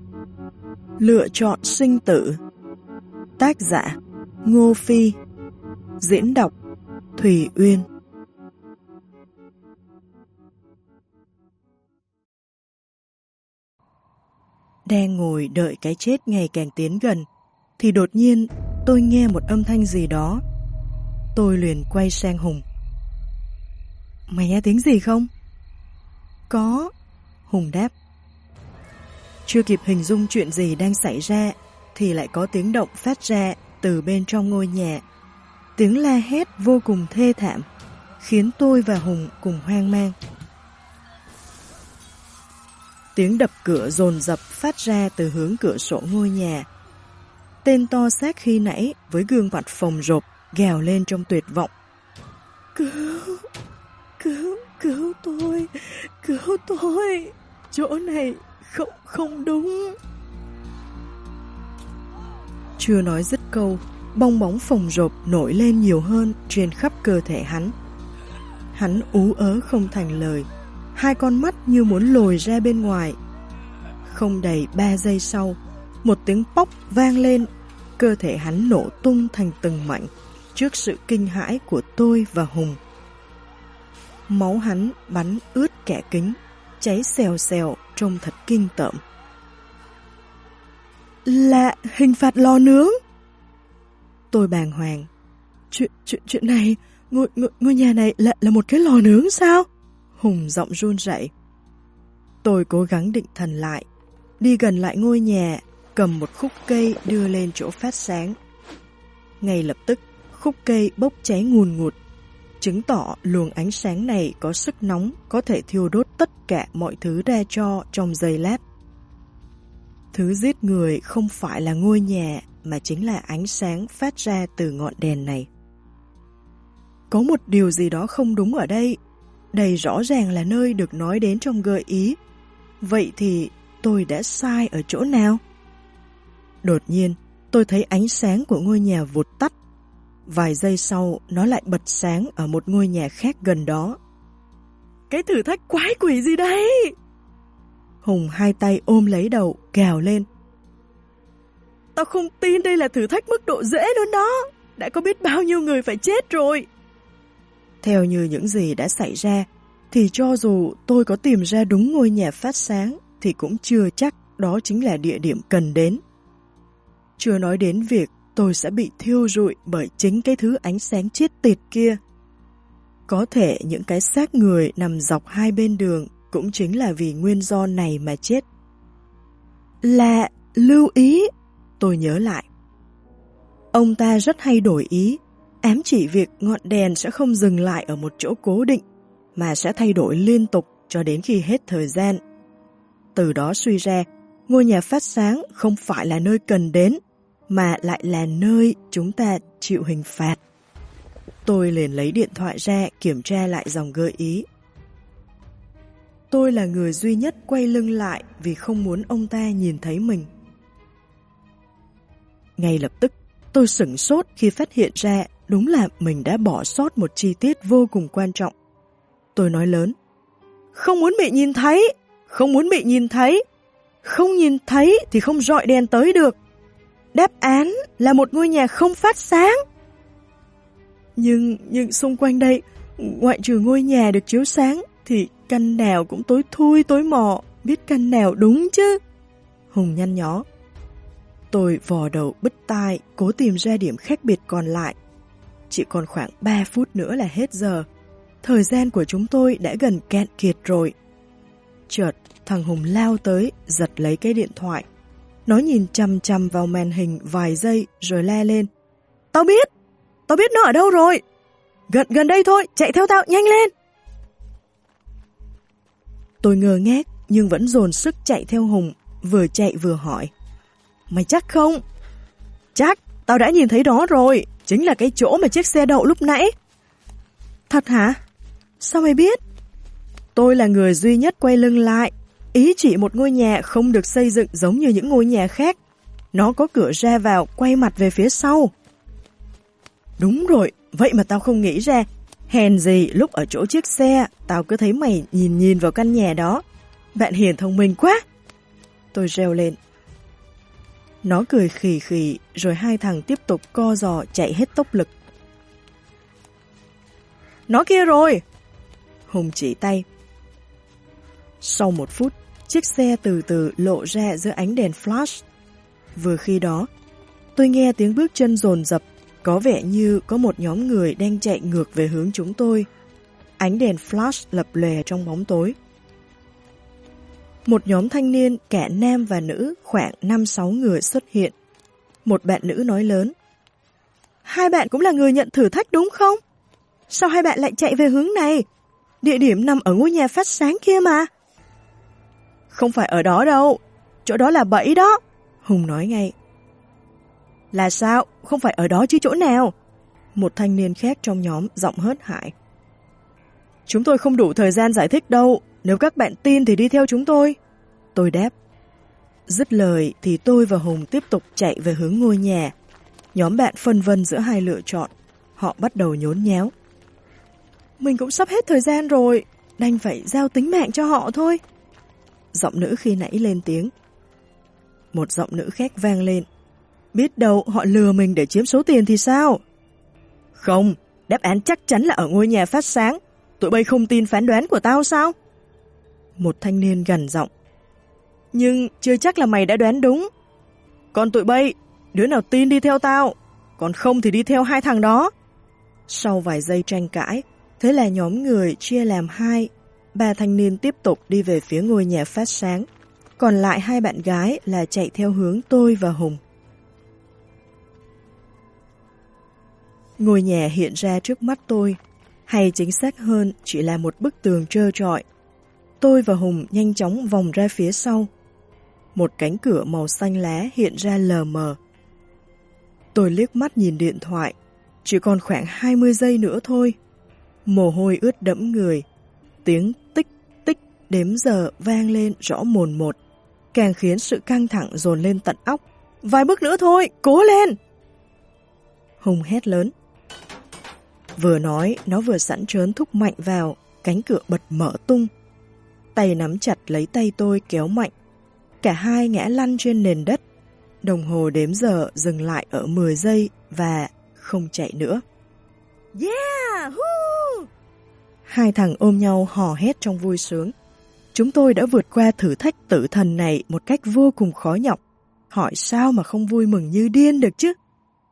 Lựa chọn sinh tử. Tác giả Ngô Phi. Diễn đọc Thùy Uyên. Đang ngồi đợi cái chết ngày càng tiến gần, thì đột nhiên tôi nghe một âm thanh gì đó. Tôi liền quay sang Hùng. Mày nghe tiếng gì không? Có, Hùng đáp. Chưa kịp hình dung chuyện gì đang xảy ra thì lại có tiếng động phát ra từ bên trong ngôi nhà. Tiếng la hét vô cùng thê thảm, khiến tôi và Hùng cùng hoang mang. Tiếng đập cửa dồn dập phát ra từ hướng cửa sổ ngôi nhà. Tên to xác khi nãy với gương mặt phồng rộp gào lên trong tuyệt vọng. Cứu tôi, chỗ này không đúng. Chưa nói dứt câu, bong bóng phồng rộp nổi lên nhiều hơn trên khắp cơ thể hắn. Hắn ú ớ không thành lời, hai con mắt như muốn lồi ra bên ngoài. Không đầy 3 giây sau, một tiếng póc vang lên, cơ thể hắn nổ tung thành từng mảnh trước sự kinh hãi của tôi và Hùng. Máu hắn bắn ướt cả kính, cháy xèo xèo trông thật kinh tởm. Là hình phạt lò nướng. Tôi bàng hoàng. Chuyện này, ngôi nhà này là một cái lò nướng sao? Hùng giọng run rẩy. Tôi cố gắng định thần lại, đi gần lại ngôi nhà, cầm một khúc cây đưa lên chỗ phát sáng. Ngay lập tức, khúc cây bốc cháy ngùn ngụt, chứng tỏ luồng ánh sáng này có sức nóng, có thể thiêu đốt tất cả mọi thứ ra cho trong giây lát. Thứ giết người không phải là ngôi nhà, mà chính là ánh sáng phát ra từ ngọn đèn này. Có một điều gì đó không đúng ở đây. Đây rõ ràng là nơi được nói đến trong gợi ý. Vậy thì tôi đã sai ở chỗ nào? Đột nhiên, tôi thấy ánh sáng của ngôi nhà vụt tắt. Vài giây sau, nó lại bật sáng ở một ngôi nhà khác gần đó. Cái thử thách quái quỷ gì đây? Hùng hai tay ôm lấy đầu, gào lên. Tao không tin đây là thử thách mức độ dễ luôn đó. Đã có biết bao nhiêu người phải chết rồi. Theo như những gì đã xảy ra, thì cho dù tôi có tìm ra đúng ngôi nhà phát sáng, thì cũng chưa chắc đó chính là địa điểm cần đến. Chưa nói đến việc tôi sẽ bị thiêu rụi bởi chính cái thứ ánh sáng chết tiệt kia. Có thể những cái xác người nằm dọc hai bên đường cũng chính là vì nguyên do này mà chết. Là Lưu Ý, tôi nhớ lại. Ông ta rất hay đổi ý, ám chỉ việc ngọn đèn sẽ không dừng lại ở một chỗ cố định, mà sẽ thay đổi liên tục cho đến khi hết thời gian. Từ đó suy ra, ngôi nhà phát sáng không phải là nơi cần đến, mà lại là nơi chúng ta chịu hình phạt. Tôi liền lấy điện thoại ra kiểm tra lại dòng gợi ý. Tôi là người duy nhất quay lưng lại vì không muốn ông ta nhìn thấy mình. Ngay lập tức, tôi sửng sốt khi phát hiện ra đúng là mình đã bỏ sót một chi tiết vô cùng quan trọng. Tôi nói lớn. Không muốn bị nhìn thấy, không muốn bị nhìn thấy. Không nhìn thấy thì không rọi đèn tới được. Đáp án là một ngôi nhà không phát sáng. Nhưng xung quanh đây, ngoại trừ ngôi nhà được chiếu sáng, thì căn nào cũng tối thui tối mò, biết căn nào đúng chứ. Hùng nhăn nhó. Tôi vò đầu bứt tai, cố tìm ra điểm khác biệt còn lại. Chỉ còn khoảng 3 phút nữa là hết giờ. Thời gian của chúng tôi đã gần cạn kiệt rồi. Chợt, thằng Hùng lao tới, giật lấy cái điện thoại. Nó nhìn chằm chằm vào màn hình vài giây rồi la lên. Tao biết nó ở đâu rồi. Gần đây thôi, chạy theo tao, nhanh lên. Tôi ngơ ngác nhưng vẫn dồn sức chạy theo Hùng, vừa chạy vừa hỏi. Mày chắc không? Chắc, tao đã nhìn thấy đó rồi, chính là cái chỗ mà chiếc xe đậu lúc nãy. Thật hả? Sao mày biết? Tôi là người duy nhất quay lưng lại. Ý chỉ một ngôi nhà không được xây dựng giống như những ngôi nhà khác. Nó có cửa ra vào quay mặt về phía sau. Đúng rồi, vậy mà tao không nghĩ ra. Hèn gì lúc ở chỗ chiếc xe, tao cứ thấy mày nhìn vào căn nhà đó. Bạn hiền thông minh quá. Tôi reo lên. Nó cười khì khì rồi hai thằng tiếp tục co giò chạy hết tốc lực. Nó kia rồi! Hùng chỉ tay. Sau 1 phút, chiếc xe từ từ lộ ra giữa ánh đèn flash. Vừa khi đó, tôi nghe tiếng bước chân dồn dập, có vẻ như có một nhóm người đang chạy ngược về hướng chúng tôi. Ánh đèn flash lập lòe trong bóng tối. Một nhóm thanh niên, cả nam và nữ, khoảng 5-6 người xuất hiện. Một bạn nữ nói lớn. Hai bạn cũng là người nhận thử thách đúng không? Sao hai bạn lại chạy về hướng này? Địa điểm nằm ở ngôi nhà phát sáng kia mà. Không phải ở đó đâu, chỗ đó là bẫy đó. Hùng nói ngay. Là sao? Không phải ở đó chứ chỗ nào? Một thanh niên khác trong nhóm giọng hớt hải. Chúng tôi không đủ thời gian giải thích đâu, nếu các bạn tin thì đi theo chúng tôi. Tôi đáp. Dứt lời thì tôi và Hùng tiếp tục chạy về hướng ngôi nhà. Nhóm bạn phân vân giữa hai lựa chọn. Họ bắt đầu nhốn nháo. Mình cũng sắp hết thời gian rồi, đành phải giao tính mạng cho họ thôi. Giọng nữ khi nãy lên tiếng. Một giọng nữ khác vang lên. Biết đâu họ lừa mình để chiếm số tiền thì sao? Không, đáp án chắc chắn là ở ngôi nhà phát sáng. Tụi bay không tin phán đoán của tao sao? Một thanh niên gằn giọng. Nhưng chưa chắc là mày đã đoán đúng. Còn tụi bay, đứa nào tin đi theo tao, còn không thì đi theo hai thằng đó. Sau vài giây tranh cãi, thế là nhóm người chia làm hai. 3 thanh niên tiếp tục đi về phía ngôi nhà phát sáng. Còn lại 2 bạn gái là chạy theo hướng tôi và Hùng. Ngôi nhà hiện ra trước mắt tôi, hay chính xác hơn chỉ là một bức tường trơ trọi. Tôi và Hùng nhanh chóng vòng ra phía sau. Một cánh cửa màu xanh lá hiện ra lờ mờ. Tôi liếc mắt nhìn điện thoại, chỉ còn khoảng 20 giây nữa thôi. Mồ hôi ướt đẫm người, tiếng tích tích đếm giờ vang lên rõ mồn một, càng khiến sự căng thẳng dồn lên tận óc. Vài bước nữa thôi, cố lên! Hùng hét lớn. Vừa nói, nó vừa sẵn trớn thúc mạnh vào, cánh cửa bật mở tung. Tay nắm chặt lấy tay tôi kéo mạnh. Cả hai ngã lăn trên nền đất. Đồng hồ đếm giờ dừng lại ở 10 giây và không chạy nữa. Yeah! Woo! Hai thằng ôm nhau hò hét trong vui sướng. Chúng tôi đã vượt qua thử thách tử thần này một cách vô cùng khó nhọc. Hỏi sao mà không vui mừng như điên được chứ?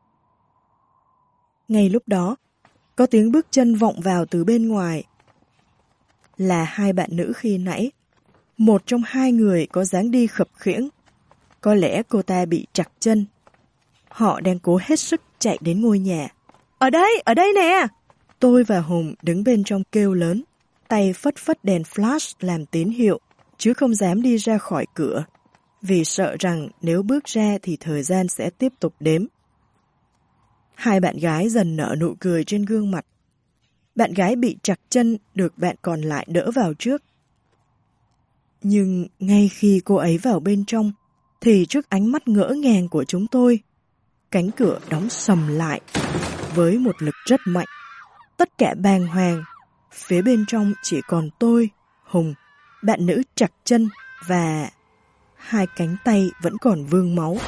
Ngay lúc đó, có tiếng bước chân vọng vào từ bên ngoài. Là 2 bạn nữ khi nãy. Một trong 2 người có dáng đi khập khiễng. Có lẽ cô ta bị trặc chân. Họ đang cố hết sức chạy đến ngôi nhà. Ở đây nè! Tôi và Hùng đứng bên trong kêu lớn, tay phất phất đèn flash làm tín hiệu, chứ không dám đi ra khỏi cửa, vì sợ rằng nếu bước ra thì thời gian sẽ tiếp tục đếm. 2 bạn gái dần nở nụ cười trên gương mặt. Bạn gái bị trặc chân được bạn còn lại đỡ vào trước. Nhưng ngay khi cô ấy vào bên trong, thì trước ánh mắt ngỡ ngàng của chúng tôi, cánh cửa đóng sầm lại với một lực rất mạnh. Tất cả bàng hoàng, phía bên trong chỉ còn tôi, Hùng, bạn nữ trặc chân và 2 cánh tay vẫn còn vương máu.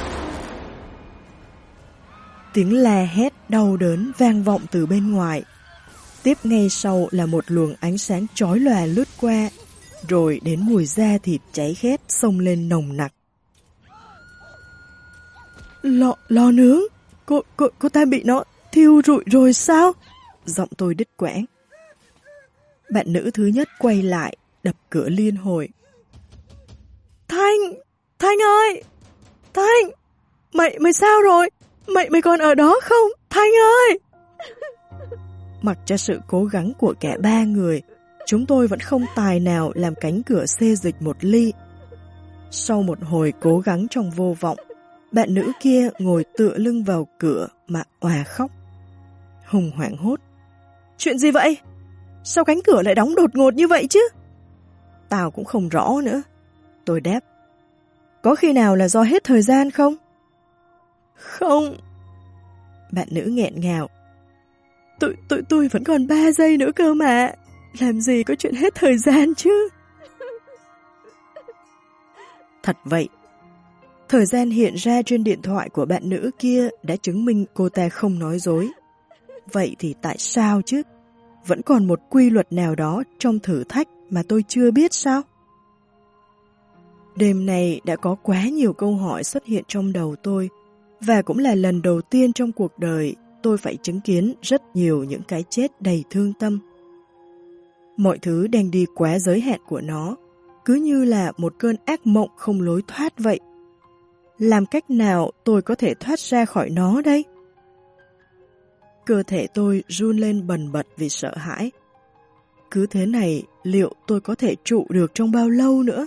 Tiếng la hét đau đớn vang vọng từ bên ngoài. Tiếp ngay sau là một luồng ánh sáng chói lòa lướt qua, rồi đến mùi da thịt cháy khét xông lên nồng nặc. Lò nướng? Cô ta bị nó thiêu rụi rồi sao? Giọng tôi đứt quãng. Bạn nữ thứ nhất quay lại, đập cửa liên hồi. Thanh ơi! Thanh! Mày sao rồi? Mày còn ở đó không? Thanh ơi! Mặc cho sự cố gắng của cả 3 người, chúng tôi vẫn không tài nào làm cánh cửa xê dịch một ly. Sau một hồi cố gắng trong vô vọng, bạn nữ kia ngồi tựa lưng vào cửa mà òa khóc. Hùng hoảng hốt. Chuyện gì vậy? Sao cánh cửa lại đóng đột ngột như vậy chứ? Tao cũng không rõ nữa. Tôi đáp. Có khi nào là do hết thời gian không? Không. Bạn nữ nghẹn ngào. Tôi vẫn còn 3 giây nữa cơ mà. Làm gì có chuyện hết thời gian chứ? Thật vậy. Thời gian hiện ra trên điện thoại của bạn nữ kia đã chứng minh cô ta không nói dối. Vậy thì tại sao chứ? Vẫn còn một quy luật nào đó trong thử thách mà tôi chưa biết sao? Đêm này đã có quá nhiều câu hỏi xuất hiện trong đầu tôi, và cũng là lần đầu tiên trong cuộc đời tôi phải chứng kiến rất nhiều những cái chết đầy thương tâm. Mọi thứ đang đi quá giới hạn của nó, cứ như là một cơn ác mộng không lối thoát vậy. Làm cách nào tôi có thể thoát ra khỏi nó đây? Cơ thể tôi run lên bần bật vì sợ hãi. Cứ thế này, liệu tôi có thể trụ được trong bao lâu nữa?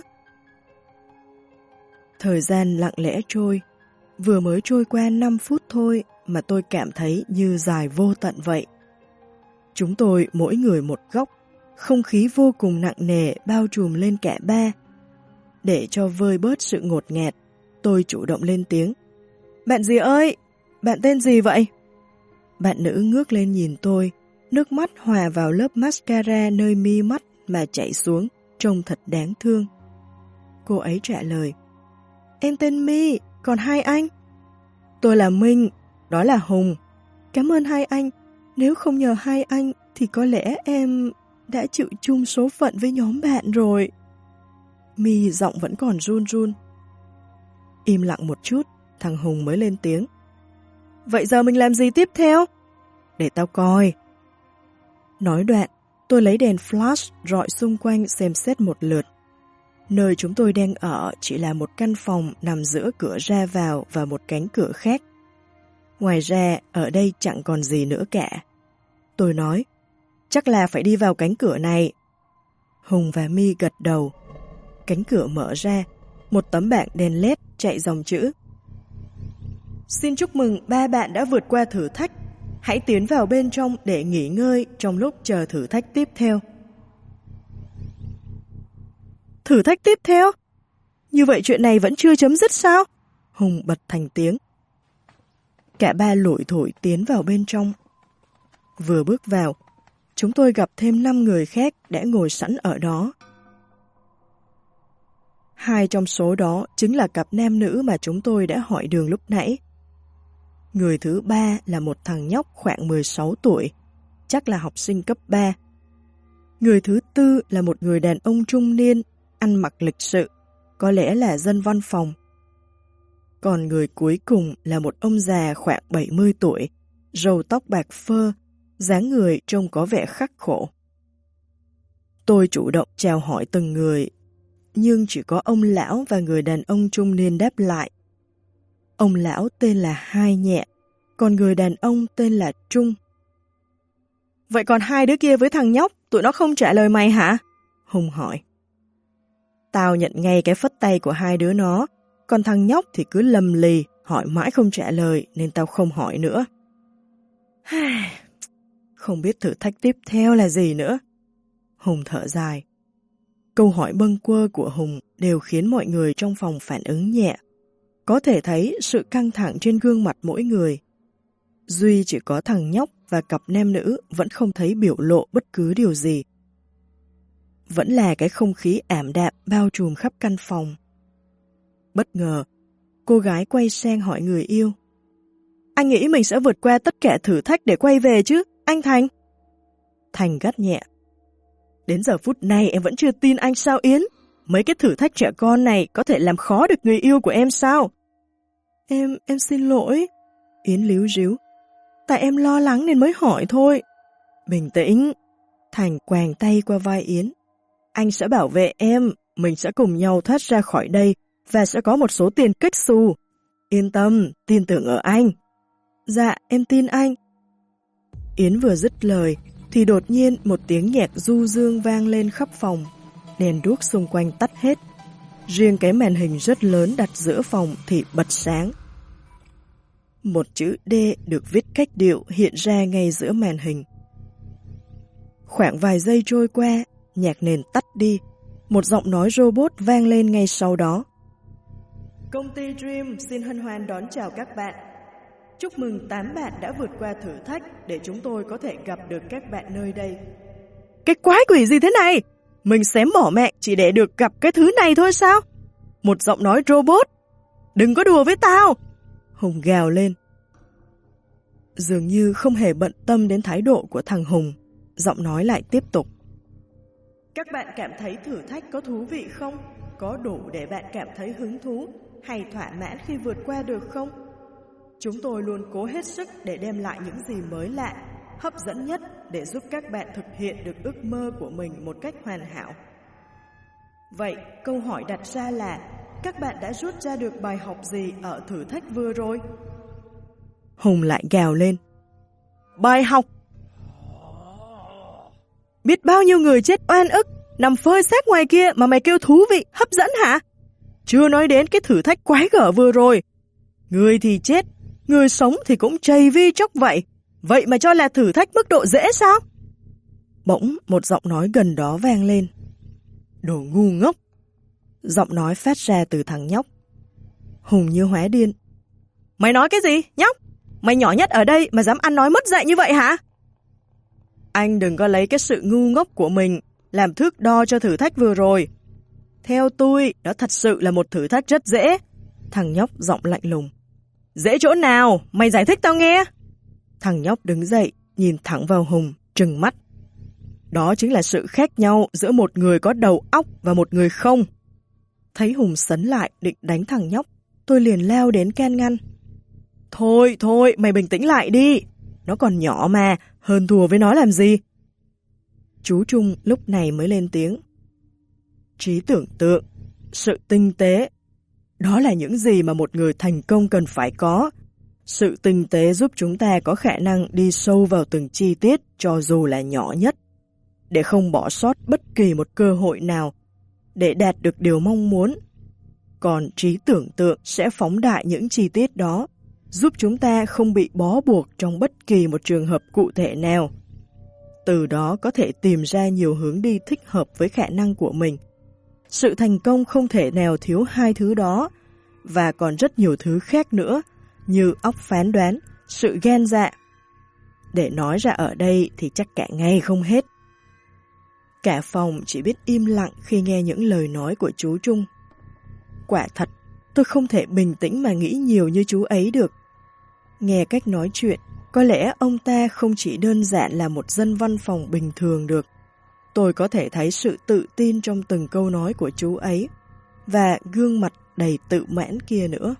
Thời gian lặng lẽ trôi, vừa mới trôi qua 5 phút thôi mà tôi cảm thấy như dài vô tận vậy. Chúng tôi mỗi người một góc, không khí vô cùng nặng nề bao trùm lên cả ba. Để cho vơi bớt sự ngột ngạt, tôi chủ động lên tiếng. Bạn gì ơi? Bạn tên gì vậy? Bạn nữ ngước lên nhìn tôi, nước mắt hòa vào lớp mascara nơi mi mắt mà chảy xuống, trông thật đáng thương. Cô ấy trả lời. Em tên My, còn hai anh? Tôi là Minh, đó là Hùng. Cảm ơn hai anh, nếu không nhờ hai anh thì có lẽ em đã chịu chung số phận với nhóm bạn rồi. My giọng vẫn còn run run. Im lặng một chút, thằng Hùng mới lên tiếng. Vậy giờ mình làm gì tiếp theo? Để tao coi. Nói đoạn, tôi lấy đèn flash rọi xung quanh xem xét một lượt. Nơi chúng tôi đang ở chỉ là một căn phòng nằm giữa cửa ra vào và một cánh cửa khác. Ngoài ra, ở đây chẳng còn gì nữa cả. Tôi nói, chắc là phải đi vào cánh cửa này. Hùng và My gật đầu. Cánh cửa mở ra, một tấm bảng đèn LED chạy dòng chữ. Xin chúc mừng ba bạn đã vượt qua thử thách. Hãy tiến vào bên trong để nghỉ ngơi trong lúc chờ thử thách tiếp theo. Thử thách tiếp theo? Như vậy chuyện này vẫn chưa chấm dứt sao? Hùng bật thành tiếng. Cả ba lủi thủi tiến vào bên trong. Vừa bước vào, chúng tôi gặp thêm 5 người khác đã ngồi sẵn ở đó. 2 trong số đó chính là cặp nam nữ mà chúng tôi đã hỏi đường lúc nãy. Người thứ 3 là một thằng nhóc khoảng 16 tuổi, chắc là học sinh cấp 3. Người thứ 4 là một người đàn ông trung niên, ăn mặc lịch sự, có lẽ là dân văn phòng. Còn người cuối cùng là một ông già khoảng 70 tuổi, râu tóc bạc phơ, dáng người trông có vẻ khắc khổ. Tôi chủ động chào hỏi từng người, nhưng chỉ có ông lão và người đàn ông trung niên đáp lại. Ông lão tên là Hai Nhẹ, còn người đàn ông tên là Trung. Vậy còn 2 đứa kia với thằng nhóc, tụi nó không trả lời mày hả? Hùng hỏi. Tao nhận ngay cái phất tay của 2 đứa nó, còn thằng nhóc thì cứ lầm lì, hỏi mãi không trả lời nên tao không hỏi nữa. Không biết thử thách tiếp theo là gì nữa. Hùng thở dài. Câu hỏi bâng quơ của Hùng đều khiến mọi người trong phòng phản ứng nhẹ. Có thể thấy sự căng thẳng trên gương mặt mỗi người. Duy chỉ có thằng nhóc và cặp nam nữ vẫn không thấy biểu lộ bất cứ điều gì. Vẫn là cái không khí ảm đạm bao trùm khắp căn phòng. Bất ngờ, cô gái quay sang hỏi người yêu. Anh nghĩ mình sẽ vượt qua tất cả thử thách để quay về chứ, anh Thành? Thành gắt nhẹ. Đến giờ phút này em vẫn chưa tin anh sao Yến? Mấy cái thử thách trẻ con này có thể làm khó được người yêu của em sao? Em xin lỗi. Yến líu ríu. Tại em lo lắng nên mới hỏi thôi. Bình tĩnh. Thành quàng tay qua vai Yến. Anh sẽ bảo vệ em, mình sẽ cùng nhau thoát ra khỏi đây và sẽ có một số tiền kếch xù. Yên tâm, tin tưởng ở anh. Dạ, em tin anh. Yến vừa dứt lời thì đột nhiên một tiếng nhạc du dương vang lên khắp phòng. Đèn đuốc xung quanh tắt hết. Riêng cái màn hình rất lớn đặt giữa phòng thì bật sáng. Một chữ D được viết cách điệu hiện ra ngay giữa màn hình. Khoảng vài giây trôi qua, nhạc nền tắt đi. Một giọng nói robot vang lên ngay sau đó. Công ty Dream xin hân hoan đón chào các bạn. Chúc mừng 8 bạn đã vượt qua thử thách để chúng tôi có thể gặp được các bạn nơi đây. Cái quái quỷ gì thế này? Mình xém bỏ mẹ chỉ để được gặp cái thứ này thôi sao? Một giọng nói robot. Đừng có đùa với tao! Hùng gào lên. Dường như không hề bận tâm đến thái độ của thằng Hùng, giọng nói lại tiếp tục. Các bạn cảm thấy thử thách có thú vị không? Có đủ để bạn cảm thấy hứng thú hay thỏa mãn khi vượt qua được không? Chúng tôi luôn cố hết sức để đem lại những gì mới lạ, hấp dẫn nhất để giúp các bạn thực hiện được ước mơ của mình một cách hoàn hảo. Vậy, câu hỏi đặt ra là, các bạn đã rút ra được bài học gì ở thử thách vừa rồi? Hùng lại gào lên. Bài học? Biết bao nhiêu người chết oan ức, nằm phơi xác ngoài kia mà mày kêu thú vị, hấp dẫn hả? Chưa nói đến cái thử thách quái gở vừa rồi. Người thì chết, người sống thì cũng chầy vi chốc vậy. Vậy mà cho là thử thách mức độ dễ sao? Bỗng một giọng nói gần đó vang lên. Đồ ngu ngốc! Giọng nói phát ra từ thằng nhóc. Hùng như hóa điên. Mày nói cái gì, nhóc? Mày nhỏ nhất ở đây mà dám ăn nói mất dạy như vậy hả? Anh đừng có lấy cái sự ngu ngốc của mình làm thước đo cho thử thách vừa rồi. Theo tôi, đó thật sự là một thử thách rất dễ. Thằng nhóc giọng lạnh lùng. Dễ chỗ nào? Mày giải thích tao nghe. Thằng nhóc đứng dậy, nhìn thẳng vào Hùng, trừng mắt. Đó chính là sự khác nhau giữa một người có đầu óc và một người không. Thấy Hùng sấn lại định đánh thằng nhóc, tôi liền lao đến can ngăn. Thôi, mày bình tĩnh lại đi. Nó còn nhỏ mà, hơn thua với nó làm gì? Chú Trung lúc này mới lên tiếng. Trí tưởng tượng, sự tinh tế, đó là những gì mà một người thành công cần phải có. Sự tinh tế giúp chúng ta có khả năng đi sâu vào từng chi tiết cho dù là nhỏ nhất, để không bỏ sót bất kỳ một cơ hội nào để đạt được điều mong muốn. Còn trí tưởng tượng sẽ phóng đại những chi tiết đó, giúp chúng ta không bị bó buộc trong bất kỳ một trường hợp cụ thể nào. Từ đó có thể tìm ra nhiều hướng đi thích hợp với khả năng của mình. Sự thành công không thể nào thiếu hai thứ đó, và còn rất nhiều thứ khác nữa, như óc phán đoán, sự gan dạ. Để nói ra ở đây thì chắc cả ngày không hết. Cả phòng chỉ biết im lặng khi nghe những lời nói của chú Trung. Quả thật, tôi không thể bình tĩnh mà nghĩ nhiều như chú ấy được. Nghe cách nói chuyện, có lẽ ông ta không chỉ đơn giản là một dân văn phòng bình thường được. Tôi có thể thấy sự tự tin trong từng câu nói của chú ấy, và gương mặt đầy tự mãn kia nữa.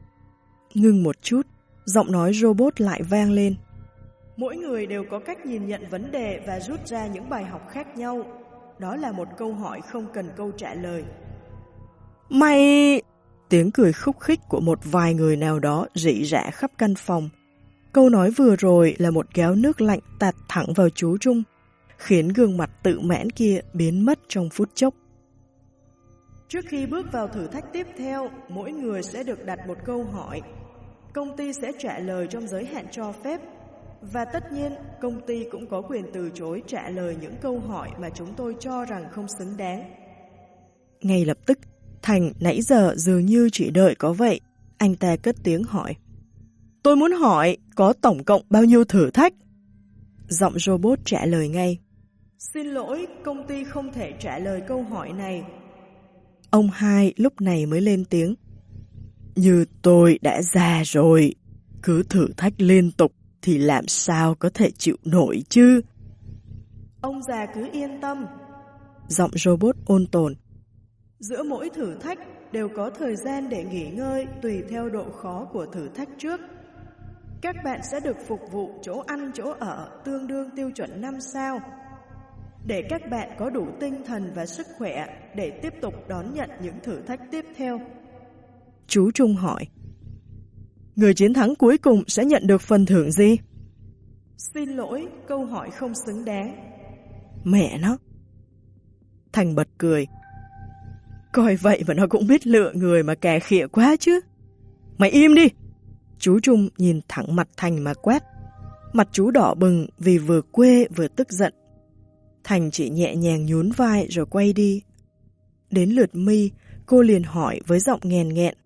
Ngưng một chút, giọng nói robot lại vang lên. Mỗi người đều có cách nhìn nhận vấn đề và rút ra những bài học khác nhau. Đó là một câu hỏi không cần câu trả lời. Mày... Tiếng cười khúc khích của một vài người nào đó rỉ rả khắp căn phòng. Câu nói vừa rồi là một gáo nước lạnh tạt thẳng vào chú Trung, khiến gương mặt tự mãn kia biến mất trong phút chốc. Trước khi bước vào thử thách tiếp theo, mỗi người sẽ được đặt một câu hỏi. Công ty sẽ trả lời trong giới hạn cho phép. Và tất nhiên, công ty cũng có quyền từ chối trả lời những câu hỏi mà chúng tôi cho rằng không xứng đáng. Ngay lập tức, Thành nãy giờ dường như chỉ đợi có vậy. Anh ta cất tiếng hỏi. Tôi muốn hỏi, có tổng cộng bao nhiêu thử thách? Giọng robot trả lời ngay. Xin lỗi, công ty không thể trả lời câu hỏi này. Ông hai lúc này mới lên tiếng. Như tôi đã già rồi, cứ thử thách liên tục thì làm sao có thể chịu nổi chứ? Ông già cứ yên tâm. Giọng robot ôn tồn. Giữa mỗi thử thách đều có thời gian để nghỉ ngơi tùy theo độ khó của thử thách trước. Các bạn sẽ được phục vụ chỗ ăn chỗ ở tương đương tiêu chuẩn 5 sao. Để các bạn có đủ tinh thần và sức khỏe để tiếp tục đón nhận những thử thách tiếp theo. Chú Trung hỏi. Người chiến thắng cuối cùng sẽ nhận được phần thưởng gì? Xin lỗi, câu hỏi không xứng đáng. Mẹ nó. Thành bật cười. Coi vậy mà nó cũng biết lựa người mà cà khịa quá chứ. Mày im đi. Chú Trung nhìn thẳng mặt Thành mà quát. Mặt chú đỏ bừng vì vừa quê vừa tức giận. Thành chỉ nhẹ nhàng nhún vai rồi quay đi. Đến lượt My, cô liền hỏi với giọng nghèn nghẹn.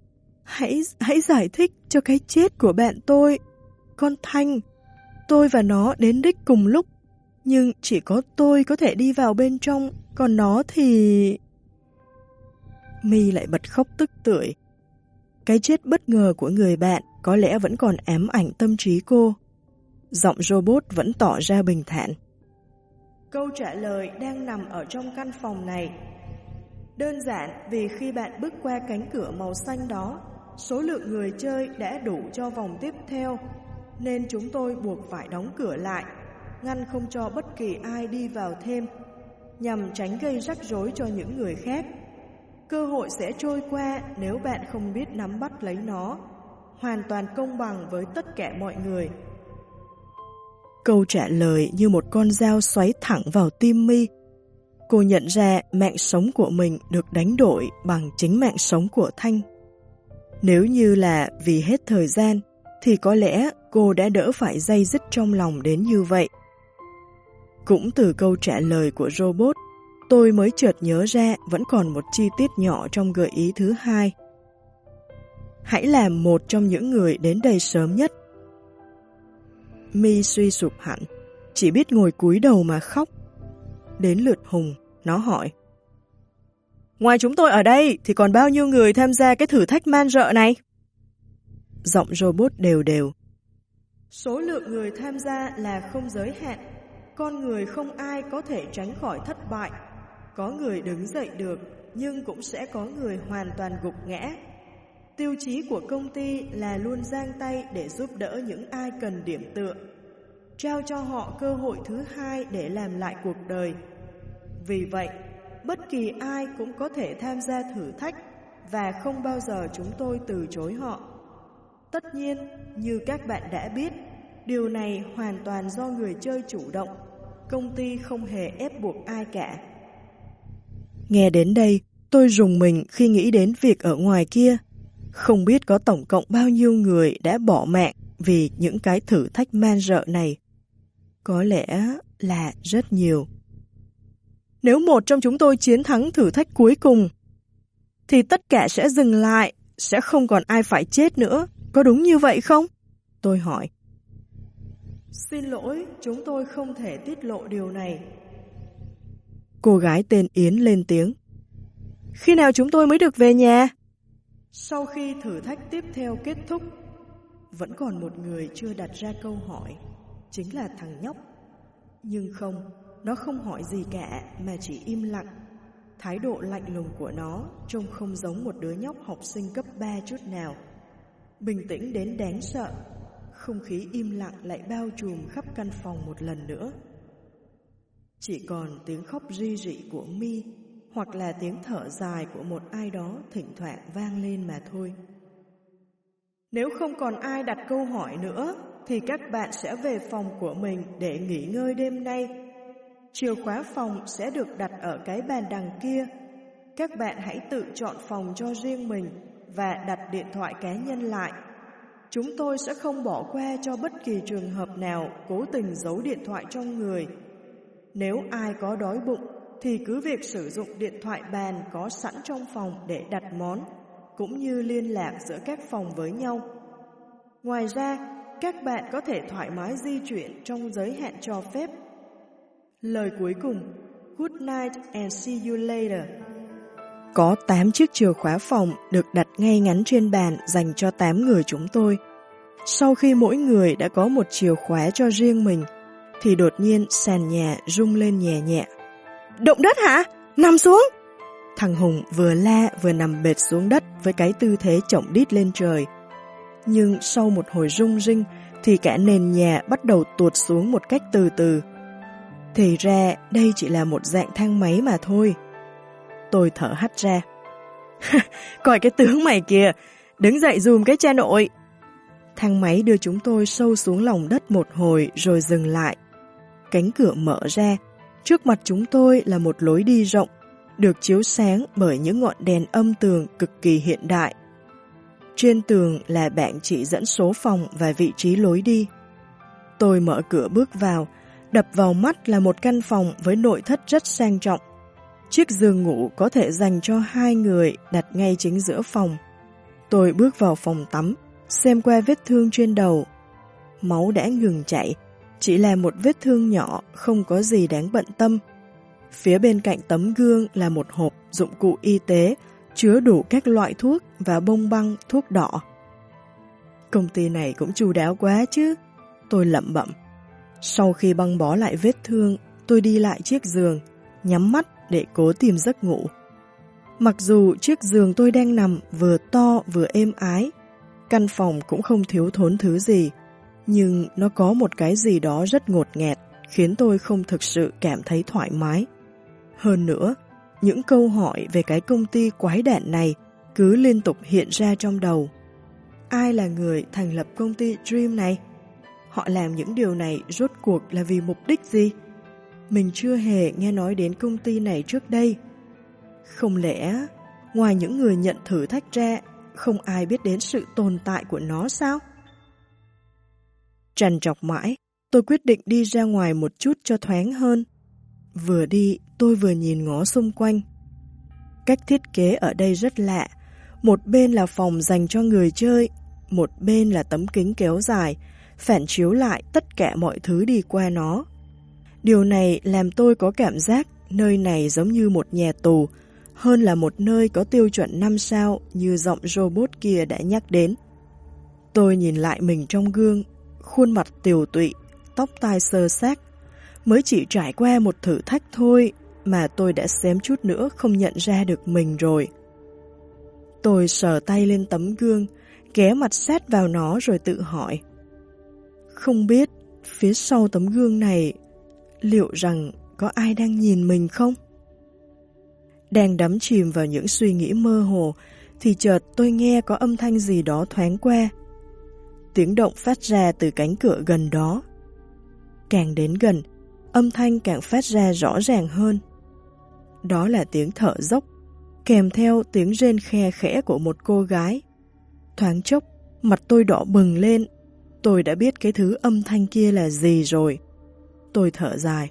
Hãy giải thích cho cái chết của bạn tôi. Con Thanh, tôi và nó đến đích cùng lúc. Nhưng chỉ có tôi có thể đi vào bên trong, còn nó thì... My lại bật khóc tức tưởi. cái chết bất ngờ của người bạn có lẽ vẫn còn ám ảnh tâm trí cô. Giọng robot vẫn tỏ ra bình thản. Câu trả lời đang nằm ở trong căn phòng này. Đơn giản vì khi bạn bước qua cánh cửa màu xanh đó, số lượng người chơi đã đủ cho vòng tiếp theo, nên chúng tôi buộc phải đóng cửa lại, ngăn không cho bất kỳ ai đi vào thêm, nhằm tránh gây rắc rối cho những người khác. Cơ hội sẽ trôi qua nếu bạn không biết nắm bắt lấy nó, hoàn toàn công bằng với tất cả mọi người. Câu trả lời như một con dao xoáy thẳng vào tim My. Cô nhận ra mạng sống của mình được đánh đổi bằng chính mạng sống của Thanh. Nếu như là vì hết thời gian, thì có lẽ cô đã đỡ phải day dứt trong lòng đến như vậy. Cũng từ câu trả lời của robot, tôi mới chợt nhớ ra vẫn còn một chi tiết nhỏ trong gợi ý thứ hai. Hãy làm một trong những người đến đây sớm nhất. My suy sụp hẳn, chỉ biết ngồi cúi đầu mà khóc. Đến lượt Hùng, nó hỏi. Ngoài chúng tôi ở đây thì còn bao nhiêu người tham gia cái thử thách man rợ này? Giọng robot đều đều. Số lượng người tham gia là không giới hạn. Con người không ai có thể tránh khỏi thất bại. Có người đứng dậy được, nhưng cũng sẽ có người hoàn toàn gục ngã. Tiêu chí của công ty là luôn giang tay để giúp đỡ những ai cần điểm tựa, trao cho họ cơ hội thứ hai để làm lại cuộc đời. Vì vậy, bất kỳ ai cũng có thể tham gia thử thách và không bao giờ chúng tôi từ chối họ. Tất nhiên, như các bạn đã biết, điều này hoàn toàn do người chơi chủ động. Công ty không hề ép buộc ai cả. Nghe đến đây, tôi rùng mình khi nghĩ đến việc ở ngoài kia. Không biết có tổng cộng bao nhiêu người đã bỏ mạng vì những cái thử thách man rợ này. Có lẽ là rất nhiều. Nếu một trong chúng tôi chiến thắng thử thách cuối cùng, thì tất cả sẽ dừng lại, sẽ không còn ai phải chết nữa. Có đúng như vậy không? Tôi hỏi. Xin lỗi, chúng tôi không thể tiết lộ điều này. Cô gái tên Yến lên tiếng. Khi nào chúng tôi mới được về nhà? Sau khi thử thách tiếp theo kết thúc. Vẫn còn một người chưa đặt ra câu hỏi, chính là thằng nhóc. Nhưng không, nó không hỏi gì cả mà chỉ im lặng. Thái độ lạnh lùng của nó trông không giống một đứa nhóc học sinh cấp 3 chút nào. Bình tĩnh đến đáng sợ. Không khí im lặng lại bao trùm khắp căn phòng một lần nữa. Chỉ còn tiếng khóc ri rỉ của My hoặc là tiếng thở dài của một ai đó thỉnh thoảng vang lên mà thôi. Nếu không còn ai đặt câu hỏi nữa thì các bạn sẽ về phòng của mình để nghỉ ngơi đêm nay. Chìa khóa phòng sẽ được đặt ở cái bàn đằng kia. Các bạn hãy tự chọn phòng cho riêng mình và đặt điện thoại cá nhân lại. Chúng tôi sẽ không bỏ qua cho bất kỳ trường hợp nào cố tình giấu điện thoại trong người. Nếu ai có đói bụng thì cứ việc sử dụng điện thoại bàn có sẵn trong phòng để đặt món, cũng như liên lạc giữa các phòng với nhau. Ngoài ra, các bạn có thể thoải mái di chuyển trong giới hạn cho phép. Lời cuối cùng, good night and see you later. Có 8 chiếc chìa khóa phòng được đặt ngay ngắn trên bàn dành cho 8 người chúng tôi. Sau khi mỗi người đã có một chìa khóa cho riêng mình, thì đột nhiên sàn nhà rung lên nhẹ nhẹ. Động đất hả? Nằm xuống! Thằng Hùng vừa la vừa nằm bệt xuống đất với cái tư thế chổng đít lên trời. Nhưng sau một hồi rung rinh thì cả nền nhà bắt đầu tuột xuống một cách từ từ. Thì ra đây chỉ là một dạng thang máy mà thôi. Tôi thở hắt ra. Coi cái tướng mày kìa, đứng dậy dùm cái cha nội. Thang máy đưa chúng tôi sâu xuống lòng đất một hồi rồi dừng lại. Cánh cửa mở ra, trước mặt chúng tôi là một lối đi rộng, được chiếu sáng bởi những ngọn đèn âm tường cực kỳ hiện đại. Trên tường là bảng chỉ dẫn số phòng và vị trí lối đi. Tôi mở cửa bước vào, đập vào mắt là một căn phòng với nội thất rất sang trọng. Chiếc giường ngủ có thể dành cho 2 người đặt ngay chính giữa phòng. Tôi bước vào phòng tắm, xem qua vết thương trên đầu. Máu đã ngừng chảy, chỉ là một vết thương nhỏ, không có gì đáng bận tâm. Phía bên cạnh tấm gương là một hộp dụng cụ y tế chứa đủ các loại thuốc và bông băng thuốc đỏ. Công ty này cũng chu đáo quá chứ, tôi lẩm bẩm. Sau khi băng bó lại vết thương, tôi đi lại chiếc giường, nhắm mắt để cố tìm giấc ngủ. Mặc dù chiếc giường tôi đang nằm vừa to vừa êm ái, căn phòng cũng không thiếu thốn thứ gì, nhưng nó có một cái gì đó rất ngột ngẹt, khiến tôi không thực sự cảm thấy thoải mái. Hơn nữa, những câu hỏi về cái công ty quái đản này cứ liên tục hiện ra trong đầu. Ai là người thành lập công ty Dream này? Họ làm những điều này rốt cuộc là vì mục đích gì? Mình chưa hề nghe nói đến công ty này trước đây. Không lẽ, ngoài những người nhận thử thách ra, không ai biết đến sự tồn tại của nó sao? Trằn trọc mãi, tôi quyết định đi ra ngoài một chút cho thoáng hơn. Vừa đi, tôi vừa nhìn ngó xung quanh. Cách thiết kế ở đây rất lạ. Một bên là phòng dành cho người chơi, một bên là tấm kính kéo dài, phản chiếu lại tất cả mọi thứ đi qua nó. Điều này làm tôi có cảm giác nơi này giống như một nhà tù, hơn là một nơi có tiêu chuẩn 5 sao như giọng robot kia đã nhắc đến. Tôi nhìn lại mình trong gương, khuôn mặt tiều tụy, tóc tai xơ xác. Mới chỉ trải qua một thử thách thôi mà tôi đã xém chút nữa không nhận ra được mình rồi. Tôi sờ tay lên tấm gương, ghé mặt sát vào nó rồi tự hỏi. Không biết phía sau tấm gương này liệu rằng có ai đang nhìn mình không? Đang đắm chìm vào những suy nghĩ mơ hồ thì chợt tôi nghe có âm thanh gì đó thoáng qua. Tiếng động phát ra từ cánh cửa gần đó. Càng đến gần, âm thanh càng phát ra rõ ràng hơn. Đó là tiếng thở dốc, kèm theo tiếng rên khe khẽ của một cô gái. Thoáng chốc, mặt tôi đỏ bừng lên. Tôi đã biết cái thứ âm thanh kia là gì rồi. Tôi thở dài.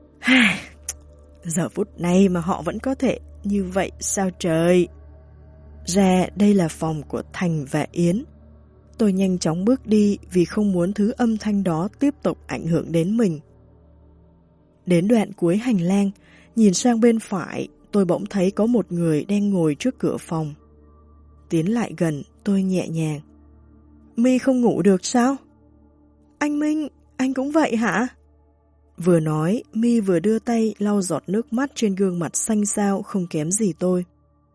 Giờ phút này mà họ vẫn có thể như vậy sao trời? Ra đây là phòng của Thành và Yến. Tôi nhanh chóng bước đi vì không muốn thứ âm thanh đó tiếp tục ảnh hưởng đến mình. Đến đoạn cuối hành lang, nhìn sang bên phải, tôi bỗng thấy có một người đang ngồi trước cửa phòng. Tiến lại gần, tôi nhẹ nhàng. My không ngủ được sao? Anh Minh, anh cũng vậy hả? Vừa nói, My vừa đưa tay lau giọt nước mắt trên gương mặt xanh xao không kém gì tôi.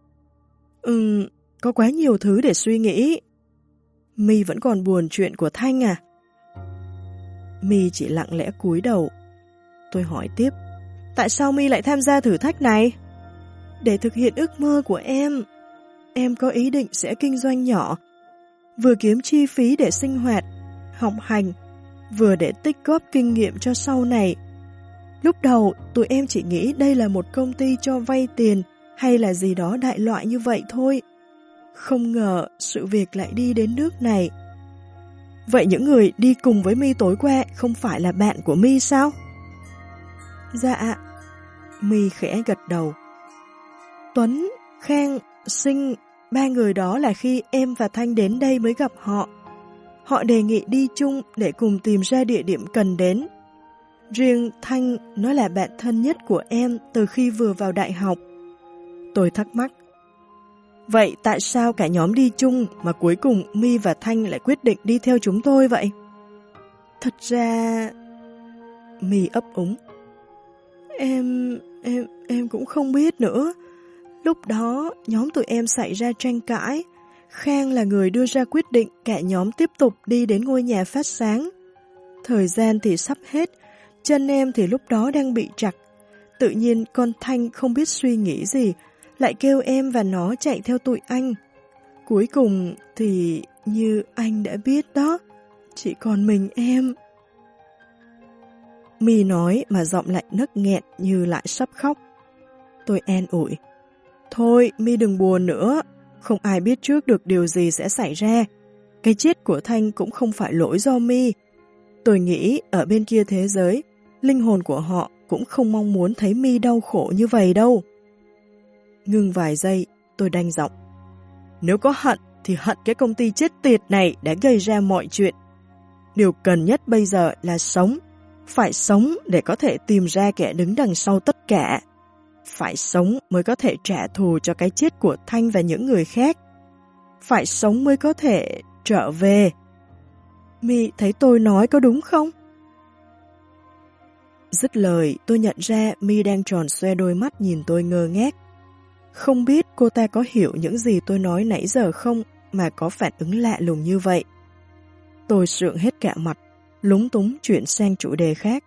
Có quá nhiều thứ để suy nghĩ. My vẫn còn buồn chuyện của Thanh à? My chỉ lặng lẽ cúi đầu. Tôi hỏi tiếp, tại sao My lại tham gia thử thách này? Để thực hiện ước mơ của em. Em có ý định sẽ kinh doanh nhỏ, vừa kiếm chi phí để sinh hoạt, học hành, vừa để tích góp kinh nghiệm cho sau này. Lúc đầu, tụi em chỉ nghĩ đây là một công ty cho vay tiền hay là gì đó đại loại như vậy thôi. Không ngờ sự việc lại đi đến nước này. Vậy những người đi cùng với My tối qua không phải là bạn của My sao? Dạ. My khẽ gật đầu. Tuấn, Khang, Sinh, 3 người đó là khi em và Thanh đến đây mới gặp họ. Họ đề nghị đi chung để cùng tìm ra địa điểm cần đến. Riêng Thanh, nó là bạn thân nhất của em từ khi vừa vào đại học. Tôi thắc mắc. Vậy tại sao cả nhóm đi chung mà cuối cùng My và Thanh lại quyết định đi theo chúng tôi vậy? Thật ra... My ấp úng. Em cũng không biết nữa. Lúc đó, nhóm tụi em xảy ra tranh cãi. Khang là người đưa ra quyết định cả nhóm tiếp tục đi đến ngôi nhà phát sáng. Thời gian thì sắp hết, chân em thì lúc đó đang bị trặc. Tự nhiên con Thanh không biết suy nghĩ gì, lại kêu em và nó chạy theo tụi anh. Cuối cùng thì như anh đã biết đó, chỉ còn mình em. My nói mà giọng lại nấc nghẹn như lại sắp khóc. Tôi an ủi. Thôi, My đừng buồn nữa, không ai biết trước được điều gì sẽ xảy ra. Cái chết của Thanh cũng không phải lỗi do My. Tôi nghĩ ở bên kia thế giới, linh hồn của họ cũng không mong muốn thấy My đau khổ như vậy đâu. Ngừng vài giây, tôi đanh giọng. Nếu có hận thì hận cái công ty chết tiệt này đã gây ra mọi chuyện. Điều cần nhất bây giờ là sống. Phải sống để có thể tìm ra kẻ đứng đằng sau tất cả. Phải sống mới có thể trả thù cho cái chết của Thanh và những người khác. Phải sống mới có thể trở về. Mi thấy tôi nói có đúng không? Dứt lời, tôi nhận ra Mi đang tròn xoe đôi mắt nhìn tôi ngơ ngác. Không biết cô ta có hiểu những gì tôi nói nãy giờ không mà có phản ứng lạ lùng như vậy. Tôi sượng hết cả mặt, lúng túng chuyển sang chủ đề khác.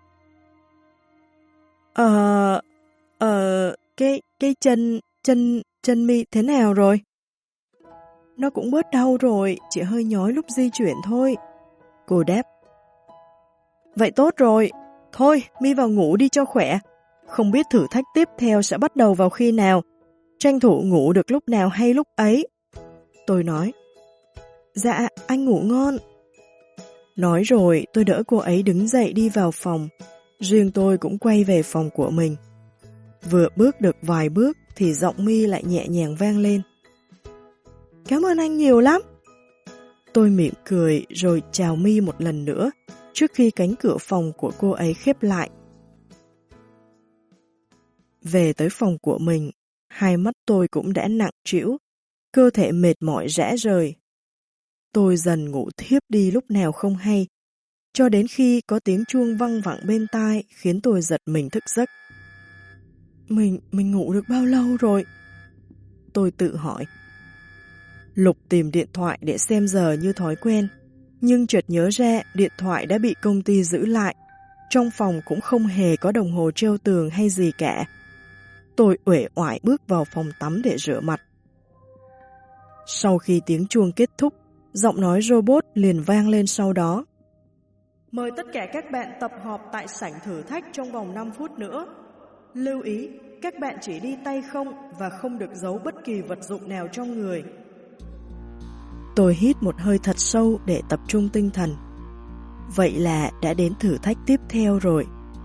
Cái chân Mi thế nào rồi? Nó cũng bớt đau rồi, chỉ hơi nhói lúc di chuyển thôi. Cô đáp. Vậy tốt rồi, thôi Mi vào ngủ đi cho khỏe. Không biết thử thách tiếp theo sẽ bắt đầu vào khi nào. Tranh thủ ngủ được lúc nào hay lúc ấy. Tôi nói. Dạ, anh ngủ ngon. Nói rồi, tôi đỡ cô ấy đứng dậy đi vào phòng. Riêng tôi cũng quay về phòng của mình. Vừa bước được vài bước thì giọng Mi lại nhẹ nhàng vang lên. Cảm ơn anh nhiều lắm. Tôi mỉm cười rồi chào Mi một lần nữa trước khi cánh cửa phòng của cô ấy khép lại. Về tới phòng của mình, hai mắt tôi cũng đã nặng trĩu, cơ thể mệt mỏi rã rời. Tôi dần ngủ thiếp đi lúc nào không hay, cho đến khi có tiếng chuông văng vẳng bên tai khiến tôi giật mình thức giấc. Mình ngủ được bao lâu rồi? Tôi tự hỏi. Lục tìm điện thoại để xem giờ như thói quen, nhưng chợt nhớ ra điện thoại đã bị công ty giữ lại. Trong phòng cũng không hề có đồng hồ treo tường hay gì cả. Tôi uể oải bước vào phòng tắm để rửa mặt. Sau khi tiếng chuông kết thúc, giọng nói robot liền vang lên sau đó. Mời tất cả các bạn tập họp tại sảnh thử thách trong vòng 5 phút nữa. Lưu ý, các bạn chỉ đi tay không và không được giấu bất kỳ vật dụng nào trong người. Tôi hít một hơi thật sâu để tập trung tinh thần. Vậy là đã đến thử thách tiếp theo rồi.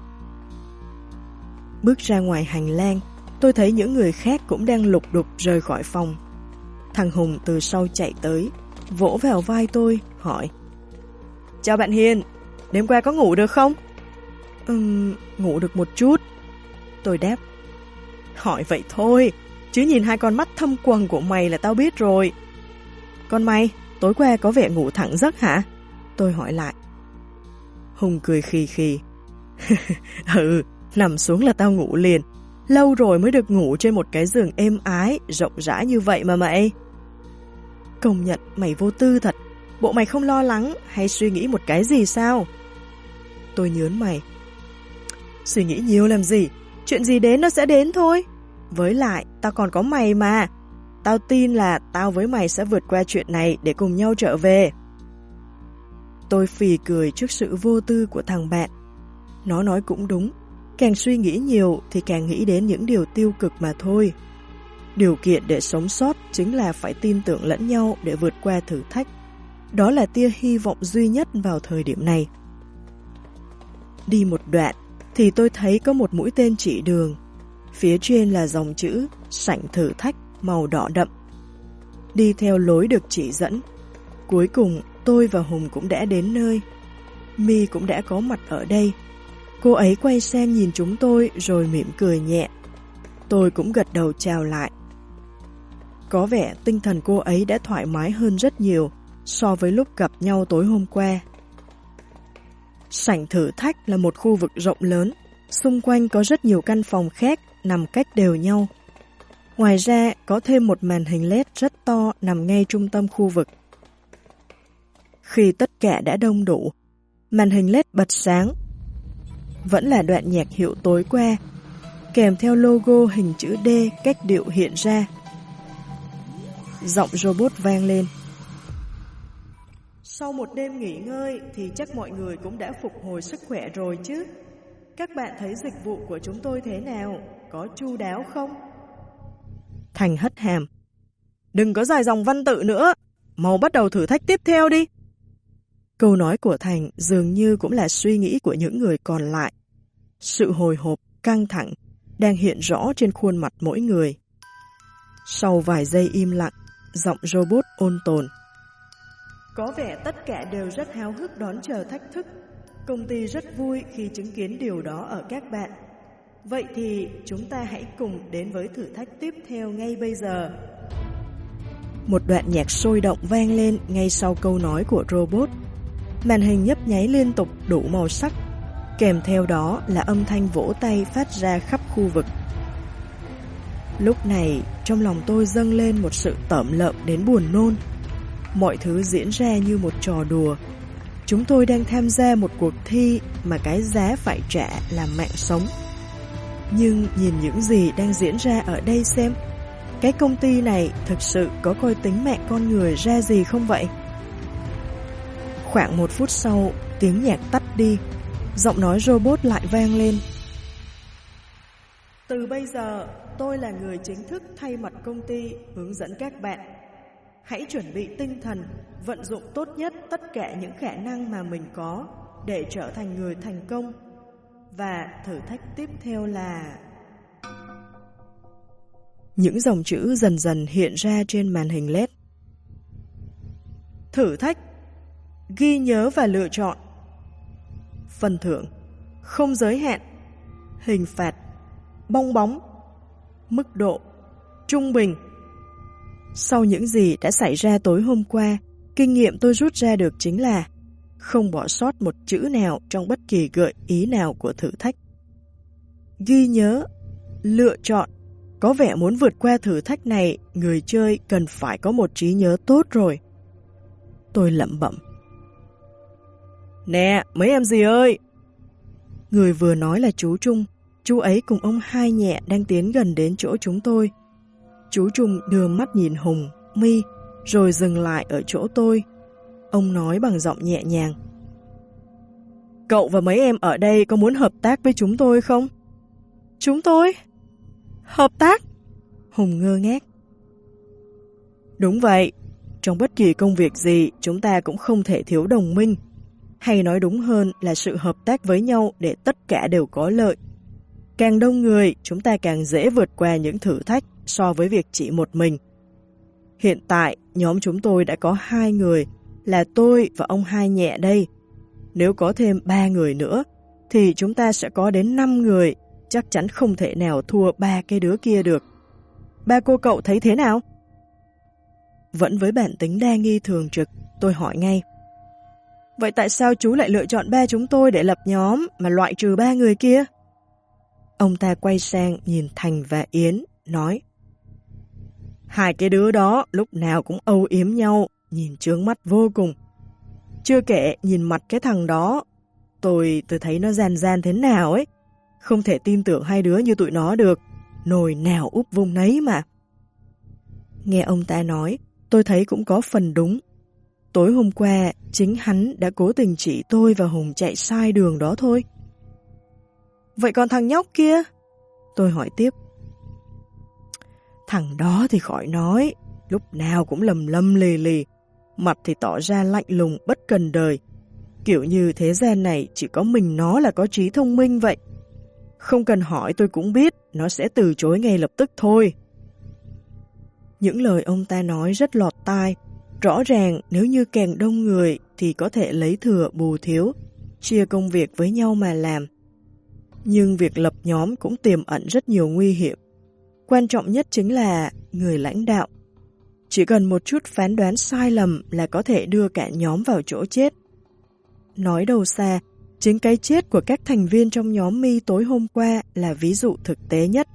Bước ra ngoài hành lang, tôi thấy những người khác cũng đang lục đục rời khỏi phòng. Thằng Hùng từ sau chạy tới, vỗ vào vai tôi, hỏi. Chào bạn Hiền, đêm qua có ngủ được không? Ngủ được một chút. Tôi đáp. Hỏi vậy thôi, chứ nhìn hai con mắt thâm quầng của mày là tao biết rồi. Còn mày, tối qua có vẻ ngủ thẳng giấc hả? Tôi hỏi lại. Hùng cười khì khì. Nằm xuống là tao ngủ liền. Lâu rồi mới được ngủ trên một cái giường êm ái, rộng rãi như vậy mà mày. Công nhận mày vô tư thật. Bộ mày không lo lắng hay suy nghĩ một cái gì sao? Tôi nhớn mày. Suy nghĩ nhiều làm gì? Chuyện gì đến nó sẽ đến thôi. Với lại, tao còn có mày mà. Tao tin là tao với mày sẽ vượt qua chuyện này để cùng nhau trở về. Tôi phì cười trước sự vô tư của thằng bạn. Nó nói cũng đúng. Càng suy nghĩ nhiều thì càng nghĩ đến những điều tiêu cực mà thôi. Điều kiện để sống sót chính là phải tin tưởng lẫn nhau để vượt qua thử thách. Đó là tia hy vọng duy nhất vào thời điểm này. Đi một đoạn thì tôi thấy có một mũi tên chỉ đường. Phía trên là dòng chữ sảnh thử thách màu đỏ đậm. Đi theo lối được chỉ dẫn. Cuối cùng tôi và Hùng cũng đã đến nơi. My cũng đã có mặt ở đây. Cô ấy quay sang nhìn chúng tôi rồi mỉm cười nhẹ. Tôi cũng gật đầu chào lại. Có vẻ tinh thần cô ấy đã thoải mái hơn rất nhiều so với lúc gặp nhau tối hôm qua. Sảnh thử thách là một khu vực rộng lớn, xung quanh có rất nhiều căn phòng khác nằm cách đều nhau. Ngoài ra có thêm một màn hình LED rất to nằm ngay trung tâm khu vực. Khi tất cả đã đông đủ, màn hình LED bật sáng. Vẫn là đoạn nhạc hiệu tối qua, kèm theo logo hình chữ D cách điệu hiện ra. Giọng robot vang lên. Sau một đêm nghỉ ngơi thì chắc mọi người cũng đã phục hồi sức khỏe rồi chứ. Các bạn thấy dịch vụ của chúng tôi thế nào? Có chu đáo không? Thành hất hàm. Đừng có dài dòng văn tự nữa. Mau bắt đầu thử thách tiếp theo đi. Câu nói của Thành dường như cũng là suy nghĩ của những người còn lại. Sự hồi hộp, căng thẳng đang hiện rõ trên khuôn mặt mỗi người. Sau vài giây im lặng, giọng robot ôn tồn. Có vẻ tất cả đều rất háo hức đón chờ thách thức. Công ty rất vui khi chứng kiến điều đó ở các bạn. Vậy thì chúng ta hãy cùng đến với thử thách tiếp theo ngay bây giờ. Một đoạn nhạc sôi động vang lên ngay sau câu nói của robot. Màn hình nhấp nháy liên tục đủ màu sắc, kèm theo đó là âm thanh vỗ tay phát ra khắp khu vực. Lúc này, trong lòng tôi dâng lên một sự tởm lợm đến buồn nôn. Mọi thứ diễn ra như một trò đùa. Chúng tôi đang tham gia một cuộc thi mà cái giá phải trả là mạng sống. Nhưng nhìn những gì đang diễn ra ở đây xem, cái công ty này thực sự có coi tính mạng con người ra gì không vậy? Khoảng 1 phút sau, tiếng nhạc tắt đi, giọng nói robot lại vang lên. Từ bây giờ, tôi là người chính thức thay mặt công ty hướng dẫn các bạn. Hãy chuẩn bị tinh thần, vận dụng tốt nhất tất cả những khả năng mà mình có để trở thành người thành công. Và thử thách tiếp theo là... Những dòng chữ dần dần hiện ra trên màn hình LED. Thử thách, ghi nhớ và lựa chọn. Phần thưởng, không giới hạn. Hình phạt, bong bóng. Mức độ, trung bình. Sau những gì đã xảy ra tối hôm qua, kinh nghiệm tôi rút ra được chính là không bỏ sót một chữ nào trong bất kỳ gợi ý nào của thử thách. Ghi nhớ, lựa chọn. Có vẻ muốn vượt qua thử thách này, người chơi cần phải có một trí nhớ tốt rồi. Tôi lẩm bẩm. Nè, mấy em gì ơi! Người vừa nói là chú Trung. Chú ấy cùng ông Hai Nhẹ đang tiến gần đến chỗ chúng tôi. Chú Trung đưa mắt nhìn Hùng, My, rồi dừng lại ở chỗ tôi. Ông nói bằng giọng nhẹ nhàng. Cậu và mấy em ở đây có muốn hợp tác với chúng tôi không? Chúng tôi? Hợp tác? Hùng ngơ ngác. Đúng vậy, trong bất kỳ công việc gì chúng ta cũng không thể thiếu đồng minh. Hay nói đúng hơn là sự hợp tác với nhau để tất cả đều có lợi. Càng đông người, chúng ta càng dễ vượt qua những thử thách so với việc chỉ một mình. Hiện tại, nhóm chúng tôi đã có 2 người, là tôi và ông Hai Nhẹ đây. Nếu có thêm 3 người nữa, thì chúng ta sẽ có đến 5 người, chắc chắn không thể nào thua 3 cái đứa kia được. Ba cô cậu thấy thế nào? Vẫn với bản tính đa nghi thường trực, tôi hỏi ngay. Vậy tại sao chú lại lựa chọn 3 chúng tôi để lập nhóm mà loại trừ 3 người kia? Ông ta quay sang nhìn Thành và Yến, nói. 2 cái đứa đó lúc nào cũng âu yếm nhau, nhìn chướng mắt vô cùng. Chưa kể nhìn mặt cái thằng đó, tôi thấy nó gian gian thế nào ấy. Không thể tin tưởng 2 đứa như tụi nó được, nồi nào úp vung nấy mà. Nghe ông ta nói, tôi thấy cũng có phần đúng. Tối hôm qua, chính hắn đã cố tình chỉ tôi và Hùng chạy sai đường đó thôi. Vậy còn thằng nhóc kia? Tôi hỏi tiếp. Thằng đó thì khỏi nói, lúc nào cũng lầm lầm lì lì, mặt thì tỏ ra lạnh lùng bất cần đời. Kiểu như thế gian này chỉ có mình nó là có trí thông minh vậy. Không cần hỏi tôi cũng biết, nó sẽ từ chối ngay lập tức thôi. Những lời ông ta nói rất lọt tai. Rõ ràng nếu như càng đông người thì có thể lấy thừa bù thiếu, chia công việc với nhau mà làm. Nhưng việc lập nhóm cũng tiềm ẩn rất nhiều nguy hiểm. Quan trọng nhất chính là người lãnh đạo. Chỉ cần một chút phán đoán sai lầm là có thể đưa cả nhóm vào chỗ chết. Nói đâu xa, chính cái chết của các thành viên trong nhóm My tối hôm qua là ví dụ thực tế nhất.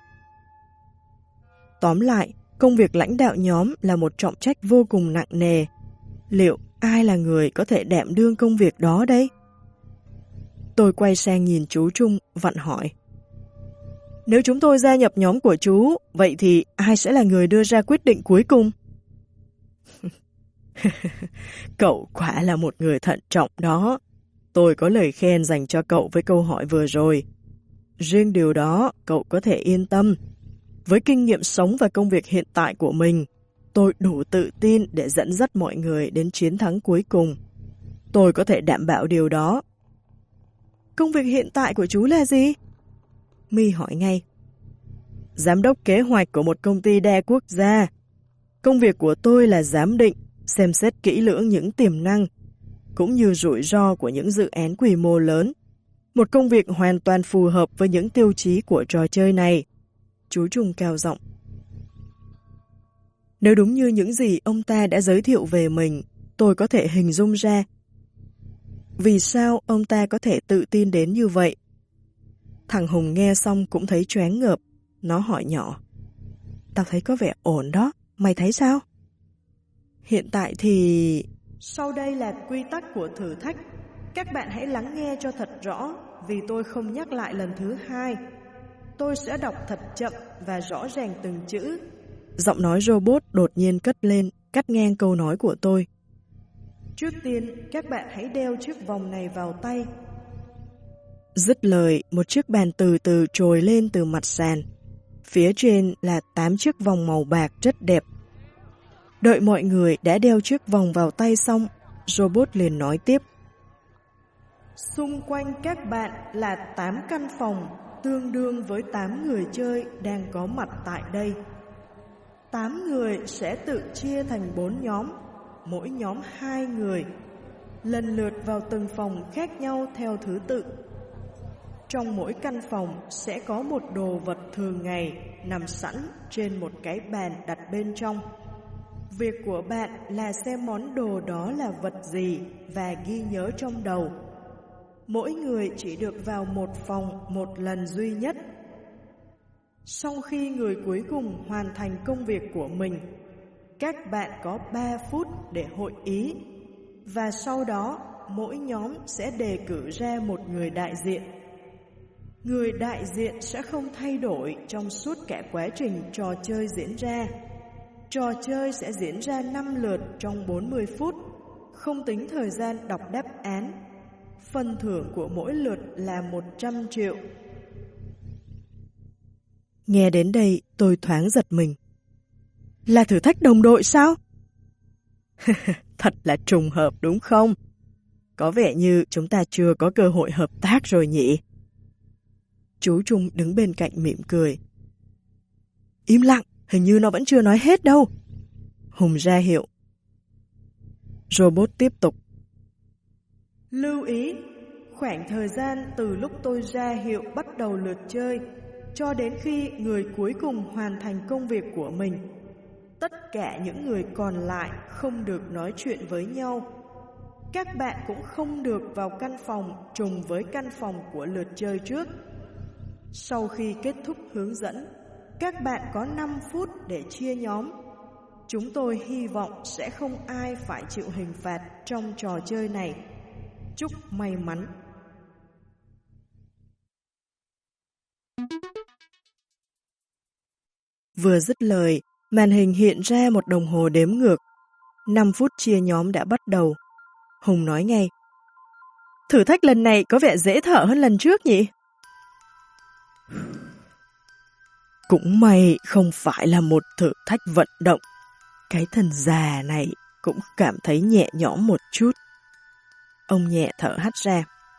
Tóm lại, công việc lãnh đạo nhóm là một trọng trách vô cùng nặng nề. Liệu ai là người có thể đảm đương công việc đó đây? Tôi quay sang nhìn chú Trung, vặn hỏi. Nếu chúng tôi gia nhập nhóm của chú, vậy thì ai sẽ là người đưa ra quyết định cuối cùng? Cậu quả là một người thận trọng đó. Tôi có lời khen dành cho cậu với câu hỏi vừa rồi. Riêng điều đó, cậu có thể yên tâm. Với kinh nghiệm sống và công việc hiện tại của mình, tôi đủ tự tin để dẫn dắt mọi người đến chiến thắng cuối cùng. Tôi có thể đảm bảo điều đó. Công việc hiện tại của chú là gì? My hỏi ngay. Giám đốc kế hoạch của một công ty đa quốc gia. Công việc của tôi là giám định, xem xét kỹ lưỡng những tiềm năng, cũng như rủi ro của những dự án quy mô lớn, Một công việc hoàn toàn phù hợp với những tiêu chí của trò chơi này. Chú Trung cao giọng. Nếu đúng như những gì ông ta đã giới thiệu về mình, tôi có thể hình dung ra. Vì sao ông ta có thể tự tin đến như vậy? Thằng Hùng nghe xong cũng thấy choáng ngợp. Nó hỏi nhỏ. Tao thấy có vẻ ổn đó, mày thấy sao? Hiện tại thì... Sau đây là quy tắc của thử thách. Các bạn hãy lắng nghe cho thật rõ, vì tôi không nhắc lại lần thứ hai. Tôi sẽ đọc thật chậm và rõ ràng từng chữ. Giọng nói robot đột nhiên cất lên, cắt ngang câu nói của tôi. Trước tiên, các bạn hãy đeo chiếc vòng này vào tay. Dứt lời, một chiếc bàn từ từ trồi lên từ mặt sàn. Phía trên là 8 chiếc vòng màu bạc rất đẹp. Đợi mọi người đã đeo chiếc vòng vào tay xong, robot liền nói tiếp. Xung quanh các bạn là 8 căn phòng, tương đương với 8 người chơi đang có mặt tại đây. 8 người sẽ tự chia thành 4 nhóm, mỗi nhóm 2 người, lần lượt vào từng phòng khác nhau theo thứ tự. Trong mỗi căn phòng sẽ có một đồ vật thường ngày nằm sẵn trên một cái bàn đặt bên trong. Việc của bạn là xem món đồ đó là vật gì và ghi nhớ trong đầu. Mỗi người chỉ được vào một phòng một lần duy nhất. Sau khi người cuối cùng hoàn thành công việc của mình, các bạn có 3 phút để hội ý, và sau đó mỗi nhóm sẽ đề cử ra một người đại diện. Người đại diện sẽ không thay đổi trong suốt cả quá trình trò chơi diễn ra. Trò chơi sẽ diễn ra 5 lượt trong 40 phút, không tính thời gian đọc đáp án. Phần thưởng của mỗi lượt là 100 triệu. Nghe đến đây, tôi thoáng giật mình. Là thử thách đồng đội sao? Thật là trùng hợp đúng không? Có vẻ như chúng ta chưa có cơ hội hợp tác rồi nhỉ? Chú Trung đứng bên cạnh mỉm cười. Im lặng, hình như nó vẫn chưa nói hết đâu. Hùng ra hiệu. Robot tiếp tục. Lưu ý, khoảng thời gian từ lúc tôi ra hiệu bắt đầu lượt chơi cho đến khi người cuối cùng hoàn thành công việc của mình, tất cả những người còn lại không được nói chuyện với nhau. Các bạn cũng không được vào căn phòng trùng với căn phòng của lượt chơi trước. Sau khi kết thúc hướng dẫn, các bạn có 5 phút để chia nhóm. Chúng tôi hy vọng sẽ không ai phải chịu hình phạt trong trò chơi này. Chúc may mắn. Vừa dứt lời, màn hình hiện ra một đồng hồ đếm ngược. 5 phút chia nhóm đã bắt đầu. Hùng nói ngay. Thử thách lần này có vẻ dễ thở hơn lần trước nhỉ? Cũng may không phải là một thử thách vận động. Cái thân già này cũng cảm thấy nhẹ nhõm một chút. Ông nhẹ thở hắt ra.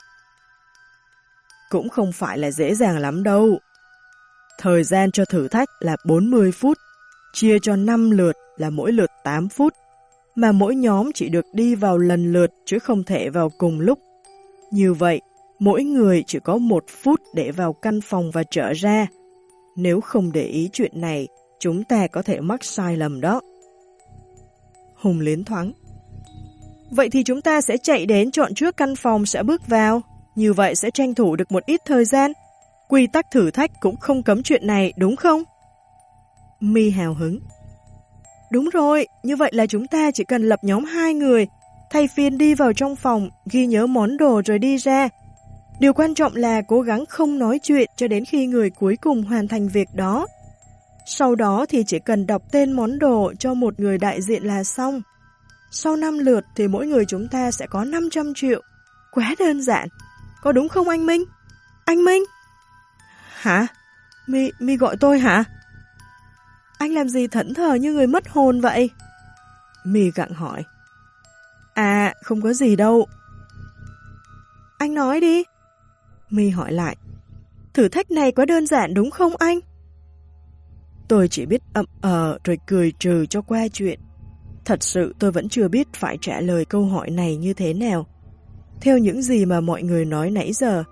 Cũng không phải là dễ dàng lắm đâu. Thời gian cho thử thách là 40 phút, chia cho 5 lượt là mỗi lượt 8 phút, mà mỗi nhóm chỉ được đi vào lần lượt chứ không thể vào cùng lúc. Như vậy, mỗi người chỉ có 1 phút để vào căn phòng và trở ra. Nếu không để ý chuyện này, chúng ta có thể mắc sai lầm đó. Hùng liến thoáng. Vậy thì chúng ta sẽ chạy đến chọn trước căn phòng sẽ bước vào. Như vậy sẽ tranh thủ được một ít thời gian. Quy tắc thử thách cũng không cấm chuyện này, đúng không? My hào hứng. Đúng rồi, như vậy là chúng ta chỉ cần lập nhóm 2 người, thay phiên đi vào trong phòng, ghi nhớ món đồ rồi đi ra. Điều quan trọng là cố gắng không nói chuyện cho đến khi người cuối cùng hoàn thành việc đó. Sau đó thì chỉ cần đọc tên món đồ cho một người đại diện là xong. Sau 5 lượt thì mỗi người chúng ta sẽ có 500 triệu. Quá đơn giản. Có đúng không anh Minh? Anh Minh? Hả? My gọi tôi hả? Anh làm gì thẫn thờ như người mất hồn vậy? My gặng hỏi. À, không có gì đâu. Anh nói đi. My hỏi lại. Thử thách này quá đơn giản đúng không anh? Tôi chỉ biết ậm rồi cười trừ cho qua chuyện. Thật sự tôi vẫn chưa biết phải trả lời câu hỏi này như thế nào. Theo những gì mà mọi người nói nãy giờ,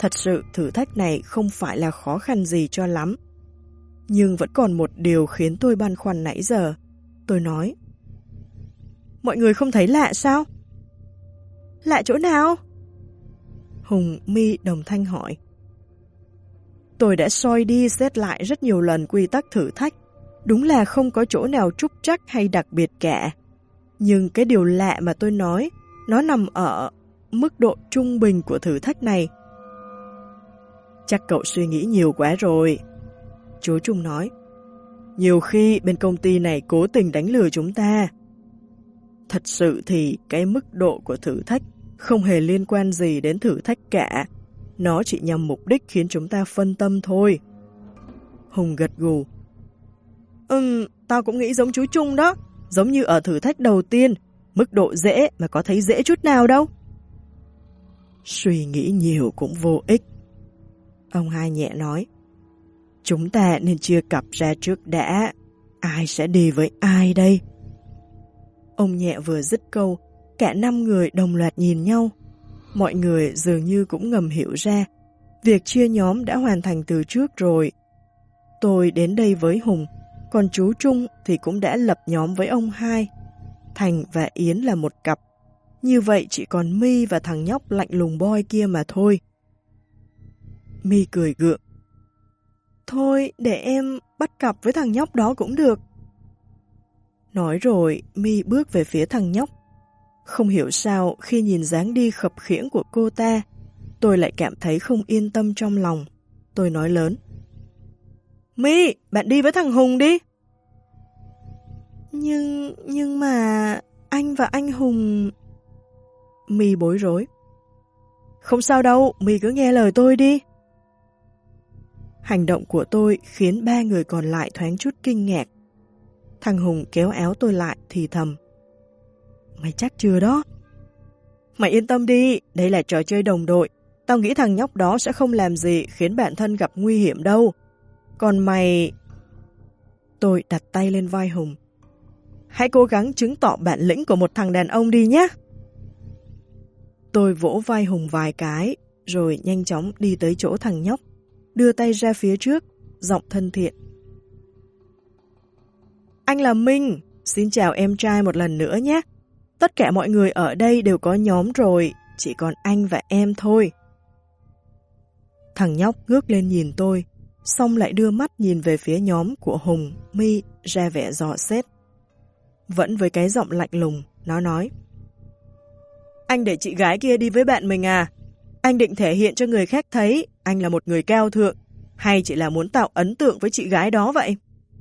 Thật sự thử thách này không phải là khó khăn gì cho lắm. Nhưng vẫn còn một điều khiến tôi băn khoăn nãy giờ. Tôi nói, mọi người không thấy lạ sao? Lạ chỗ nào? Hùng, My đồng thanh hỏi. Tôi đã soi đi xét lại rất nhiều lần quy tắc thử thách. Đúng là không có chỗ nào trúc trắc hay đặc biệt cả. Nhưng cái điều lạ mà tôi nói, nó nằm ở mức độ trung bình của thử thách này. Chắc cậu suy nghĩ nhiều quá rồi. Chú Trung nói. Nhiều khi bên công ty này cố tình đánh lừa chúng ta. Thật sự thì cái mức độ của thử thách không hề liên quan gì đến thử thách cả. Nó chỉ nhằm mục đích khiến chúng ta phân tâm thôi. Hùng gật gù. Tao cũng nghĩ giống chú Trung đó. Giống như ở thử thách đầu tiên, mức độ dễ mà có thấy dễ chút nào đâu. Suy nghĩ nhiều cũng vô ích. Ông Hai nhẹ nói. Chúng ta nên chia cặp ra trước đã. Ai sẽ đi với ai đây? Ông Nhẹ vừa dứt câu, cả 5 người đồng loạt nhìn nhau. Mọi người dường như cũng ngầm hiểu ra, việc chia nhóm đã hoàn thành từ trước rồi. Tôi đến đây với Hùng, còn chú Trung thì cũng đã lập nhóm với ông Hai. Thành và Yến là một cặp. Như vậy chỉ còn My và thằng nhóc lạnh lùng boy kia mà thôi. My cười gượng. Thôi để em bắt cặp với thằng nhóc đó cũng được. Nói rồi My bước về phía thằng nhóc. Không hiểu sao khi nhìn dáng đi khập khiễng của cô ta, tôi lại cảm thấy không yên tâm trong lòng. Tôi nói lớn. My, bạn đi với thằng Hùng đi. Nhưng mà anh và anh Hùng... My bối rối. Không sao đâu, My cứ nghe lời tôi đi. Hành động của tôi khiến 3 người còn lại thoáng chút kinh ngạc. Thằng Hùng kéo áo tôi lại thì thầm. Mày chắc chưa đó? Mày yên tâm đi, đây là trò chơi đồng đội. Tao nghĩ thằng nhóc đó sẽ không làm gì khiến bản thân gặp nguy hiểm đâu. Còn mày... Tôi đặt tay lên vai Hùng. Hãy cố gắng chứng tỏ bản lĩnh của một thằng đàn ông đi nhé. Tôi vỗ vai Hùng vài cái, rồi nhanh chóng đi tới chỗ thằng nhóc, đưa tay ra phía trước, giọng thân thiện. Anh là Minh, xin chào em trai một lần nữa nhé. Tất cả mọi người ở đây đều có nhóm rồi, chỉ còn anh và em thôi. Thằng nhóc ngước lên nhìn tôi, xong lại đưa mắt nhìn về phía nhóm của Hùng, My ra vẻ dò xét. Vẫn với cái giọng lạnh lùng, nó nói. Anh để chị gái kia đi với bạn mình à? Anh định thể hiện cho người khác thấy anh là một người cao thượng, hay chỉ là muốn tạo ấn tượng với chị gái đó vậy?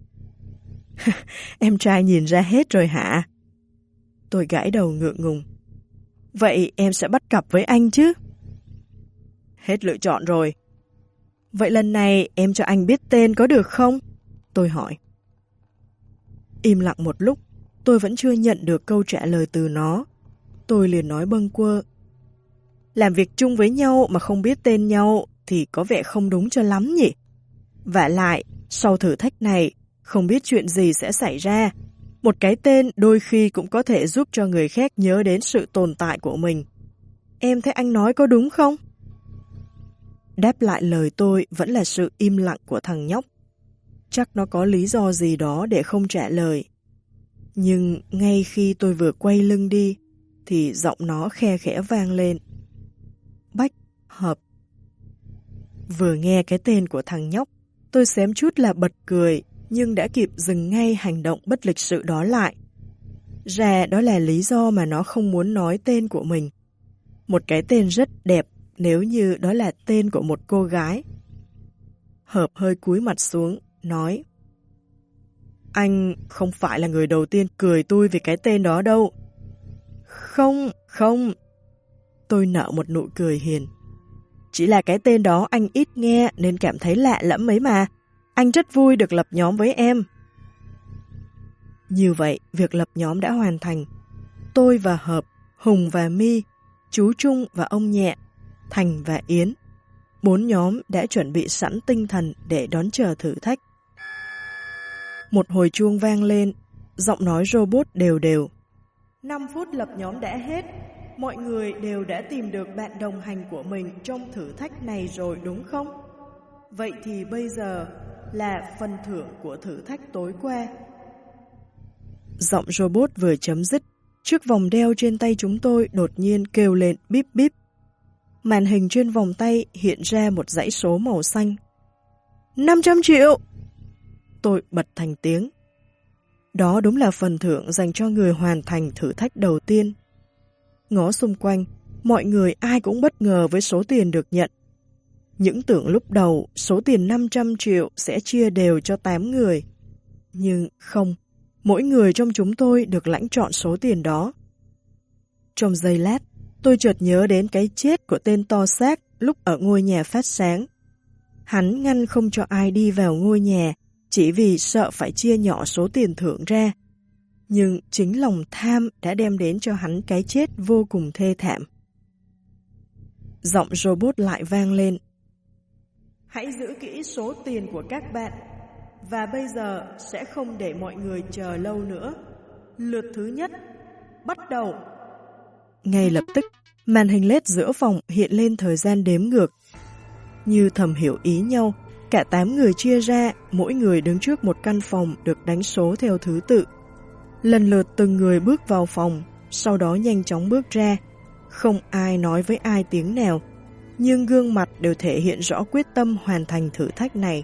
Em trai nhìn ra hết rồi hả? Tôi gãi đầu ngượng ngùng. Vậy em sẽ bắt cặp với anh chứ? Hết lựa chọn rồi. Vậy lần này em cho anh biết tên có được không? Tôi hỏi. Im lặng một lúc, tôi vẫn chưa nhận được câu trả lời từ nó. Tôi liền nói bâng quơ. Làm việc chung với nhau mà không biết tên nhau thì có vẻ không đúng cho lắm nhỉ? Vả lại, sau thử thách này, không biết chuyện gì sẽ xảy ra. Một cái tên đôi khi cũng có thể giúp cho người khác nhớ đến sự tồn tại của mình. Em thấy anh nói có đúng không? Đáp lại lời tôi vẫn là sự im lặng của thằng nhóc. Chắc nó có lý do gì đó để không trả lời. Nhưng ngay khi tôi vừa quay lưng đi, thì giọng nó khe khẽ vang lên. Bách Hợp. Vừa nghe cái tên của thằng nhóc, tôi xém chút là bật cười, nhưng đã kịp dừng ngay hành động bất lịch sự đó lại. Ra đó là lý do mà nó không muốn nói tên của mình. Một cái tên rất đẹp nếu như đó là tên của một cô gái. Hợp hơi cúi mặt xuống, nói. Anh không phải là người đầu tiên cười tôi vì cái tên đó đâu. Không. Tôi nở một nụ cười hiền. Chỉ là cái tên đó anh ít nghe nên cảm thấy lạ lẫm ấy mà. Anh rất vui được lập nhóm với em. Như vậy, việc lập nhóm đã hoàn thành. Tôi và Hợp, Hùng và My, chú Trung và ông Nhẹ, Thành và Yến. 4 nhóm đã chuẩn bị sẵn tinh thần để đón chờ thử thách. Một hồi chuông vang lên, giọng nói robot đều đều. 5 phút lập nhóm đã hết. mọi người đều đã tìm được bạn đồng hành của mình trong thử thách này rồi đúng không? Vậy thì bây giờ là phần thưởng của thử thách tối qua. Giọng robot vừa chấm dứt, chiếc vòng đeo trên tay chúng tôi đột nhiên kêu lên bíp bíp. Màn hình trên vòng tay hiện ra một dãy số màu xanh. 500 triệu! Tôi bật thành tiếng. Đó đúng là phần thưởng dành cho người hoàn thành thử thách đầu tiên. Ngó xung quanh, mọi người ai cũng bất ngờ với số tiền được nhận. Những tưởng lúc đầu số tiền 500 triệu sẽ chia đều cho 8 người. Nhưng không, mỗi người trong chúng tôi được lãnh trọn số tiền đó. Trong giây lát, tôi chợt nhớ đến cái chết của tên to xác lúc ở ngôi nhà phát sáng. Hắn ngăn không cho ai đi vào ngôi nhà chỉ vì sợ phải chia nhỏ số tiền thưởng ra. Nhưng chính lòng tham đã đem đến cho hắn cái chết vô cùng thê thảm. Giọng robot lại vang lên. Hãy giữ kỹ số tiền của các bạn. Và bây giờ sẽ không để mọi người chờ lâu nữa. Lượt thứ nhất, bắt đầu. Ngay lập tức, màn hình LED giữa phòng hiện lên thời gian đếm ngược. Như thầm hiểu ý nhau, cả 8 người chia ra, mỗi người đứng trước một căn phòng được đánh số theo thứ tự. Lần lượt từng người bước vào phòng, sau đó nhanh chóng bước ra. Không ai nói với ai tiếng nào, nhưng gương mặt đều thể hiện rõ quyết tâm hoàn thành thử thách này.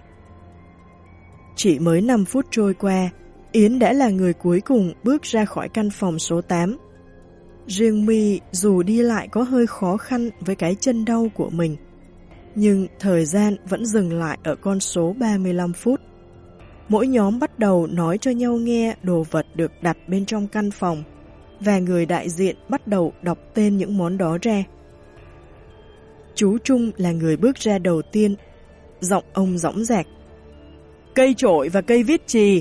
Chỉ mới 5 phút trôi qua, Yến đã là người cuối cùng bước ra khỏi căn phòng số 8. Riêng My dù đi lại có hơi khó khăn với cái chân đau của mình, nhưng thời gian vẫn dừng lại ở con số 35 phút. Mỗi nhóm bắt đầu nói cho nhau nghe đồ vật được đặt bên trong căn phòng, và người đại diện bắt đầu đọc tên những món đó ra. Chú Trung là người bước ra đầu tiên, giọng ông dõng dạc. Cây chổi và cây viết chì.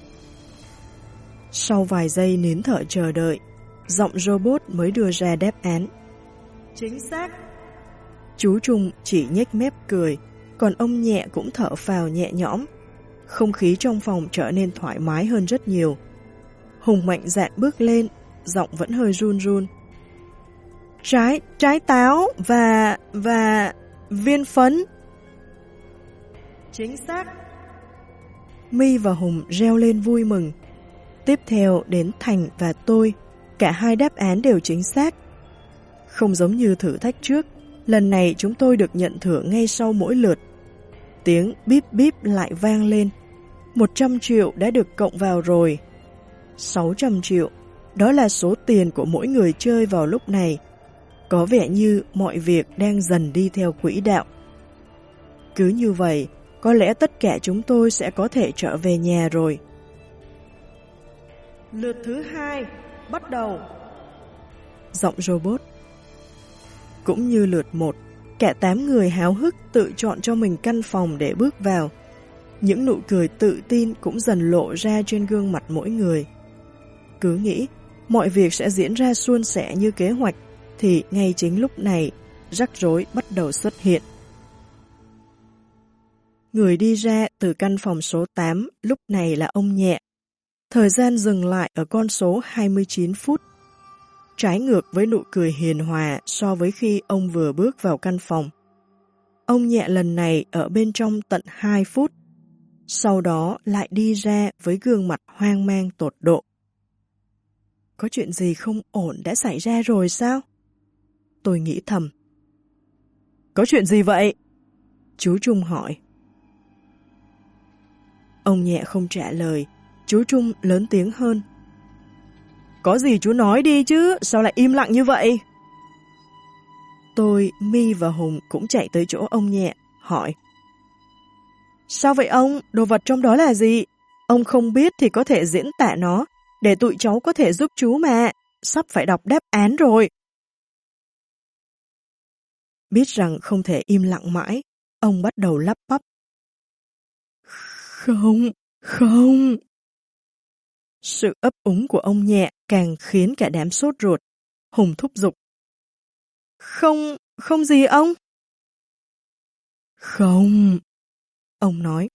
Sau vài giây nín thở chờ đợi, giọng robot mới đưa ra đáp án. Chính xác. Chú Trung chỉ nhếch mép cười, còn ông Nhẹ cũng thở phào nhẹ nhõm. Không khí trong phòng trở nên thoải mái hơn rất nhiều. Hùng mạnh dạn bước lên, giọng vẫn hơi run run. Trái táo và viên phấn. Chính xác. My và Hùng reo lên vui mừng. Tiếp theo đến Thành và tôi, cả hai đáp án đều chính xác. Không giống như thử thách trước, lần này chúng tôi được nhận thưởng ngay sau mỗi lượt. Tiếng bíp bíp lại vang lên. 100 triệu đã được cộng vào rồi. 600 triệu, đó là số tiền của mỗi người chơi vào lúc này. Có vẻ như mọi việc đang dần đi theo quỹ đạo. Cứ như vậy, có lẽ tất cả chúng tôi sẽ có thể trở về nhà rồi. Lượt thứ 2, bắt đầu. Giọng robot. Cũng như lượt 1, cả 8 người háo hức tự chọn cho mình căn phòng để bước vào. Những nụ cười tự tin cũng dần lộ ra trên gương mặt mỗi người. Cứ nghĩ mọi việc sẽ diễn ra suôn sẻ như kế hoạch, thì ngay chính lúc này, rắc rối bắt đầu xuất hiện. Người đi ra từ căn phòng số 8 lúc này là ông Nhẹ. Thời gian dừng lại ở con số 29 phút. Trái ngược với nụ cười hiền hòa so với khi ông vừa bước vào căn phòng. Ông Nhẹ lần này ở bên trong tận 2 phút. Sau đó lại đi ra với gương mặt hoang mang tột độ. Có chuyện gì không ổn đã xảy ra rồi sao? Tôi nghĩ thầm. Có chuyện gì vậy? Chú Trung hỏi. Ông Nhẹ không trả lời. Chú Trung lớn tiếng hơn. Có gì chú nói đi chứ, sao lại im lặng như vậy? Tôi, My và Hùng cũng chạy tới chỗ ông Nhẹ, hỏi. Sao vậy ông? Đồ vật trong đó là gì? Ông không biết thì có thể diễn tả nó, để tụi cháu có thể giúp chú mà. Sắp phải đọc đáp án rồi. Biết rằng không thể im lặng mãi, ông bắt đầu lắp bắp. Không. Sự ấp úng của ông Nhẹ càng khiến cả đám sốt ruột. Hùng thúc giục. Không gì ông? Không. Ông nói.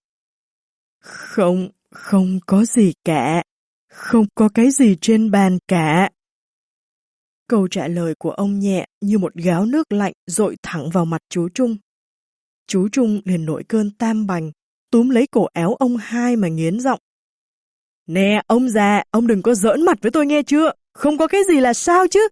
Không có gì cả. Không có cái gì trên bàn cả. Câu trả lời của ông nhẹ như một gáo nước lạnh dội thẳng vào mặt chú Trung. Chú Trung liền nổi cơn tam bành, túm lấy cổ áo ông hai mà nghiến giọng. Nè ông già, ông đừng có giỡn mặt với tôi nghe chưa? Không có cái gì là sao chứ?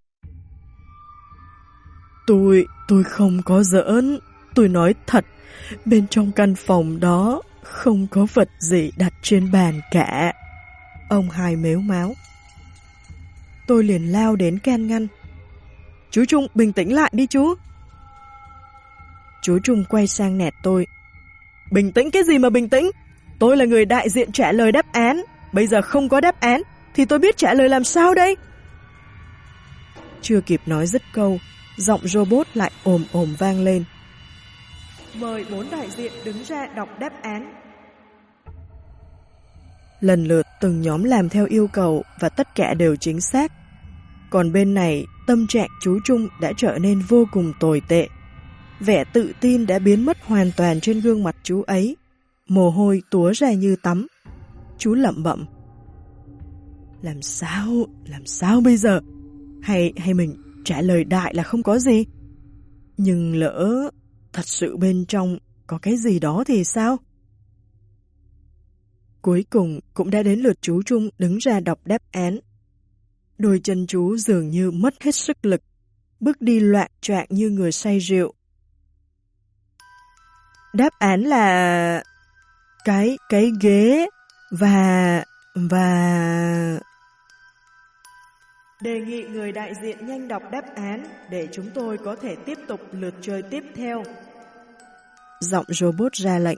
Tôi không có giỡn, tôi nói thật, bên trong căn phòng đó không có vật gì đặt trên bàn cả. Ông hai mếu máo. Tôi liền lao đến can ngăn. Chú Trung bình tĩnh lại đi chú. Chú Trung quay sang nẹt tôi. Bình tĩnh cái gì mà bình tĩnh? Tôi là người đại diện trả lời đáp án. Bây giờ không có đáp án thì tôi biết trả lời làm sao đây? Chưa kịp nói dứt câu, giọng robot lại ồm ồm vang lên. Mời 4 đại diện đứng ra đọc đáp án. Lần lượt từng nhóm làm theo yêu cầu và tất cả đều chính xác. Còn bên này, tâm trạng chú Trung đã trở nên vô cùng tồi tệ. Vẻ tự tin đã biến mất hoàn toàn trên gương mặt chú ấy. Mồ hôi túa ra như tắm. Chú lẩm bẩm. Làm sao bây giờ? Hay mình trả lời đại là không có gì? Nhưng lỡ thật sự bên trong có cái gì đó thì sao? Cuối cùng cũng đã đến lượt chú Trung đứng ra đọc đáp án. Đôi chân chú dường như mất hết sức lực, bước đi loạng choạng như người say rượu. Đáp án là cái ghế và đề nghị người đại diện nhanh đọc đáp án để chúng tôi có thể tiếp tục lượt chơi tiếp theo. Giọng robot ra lệnh.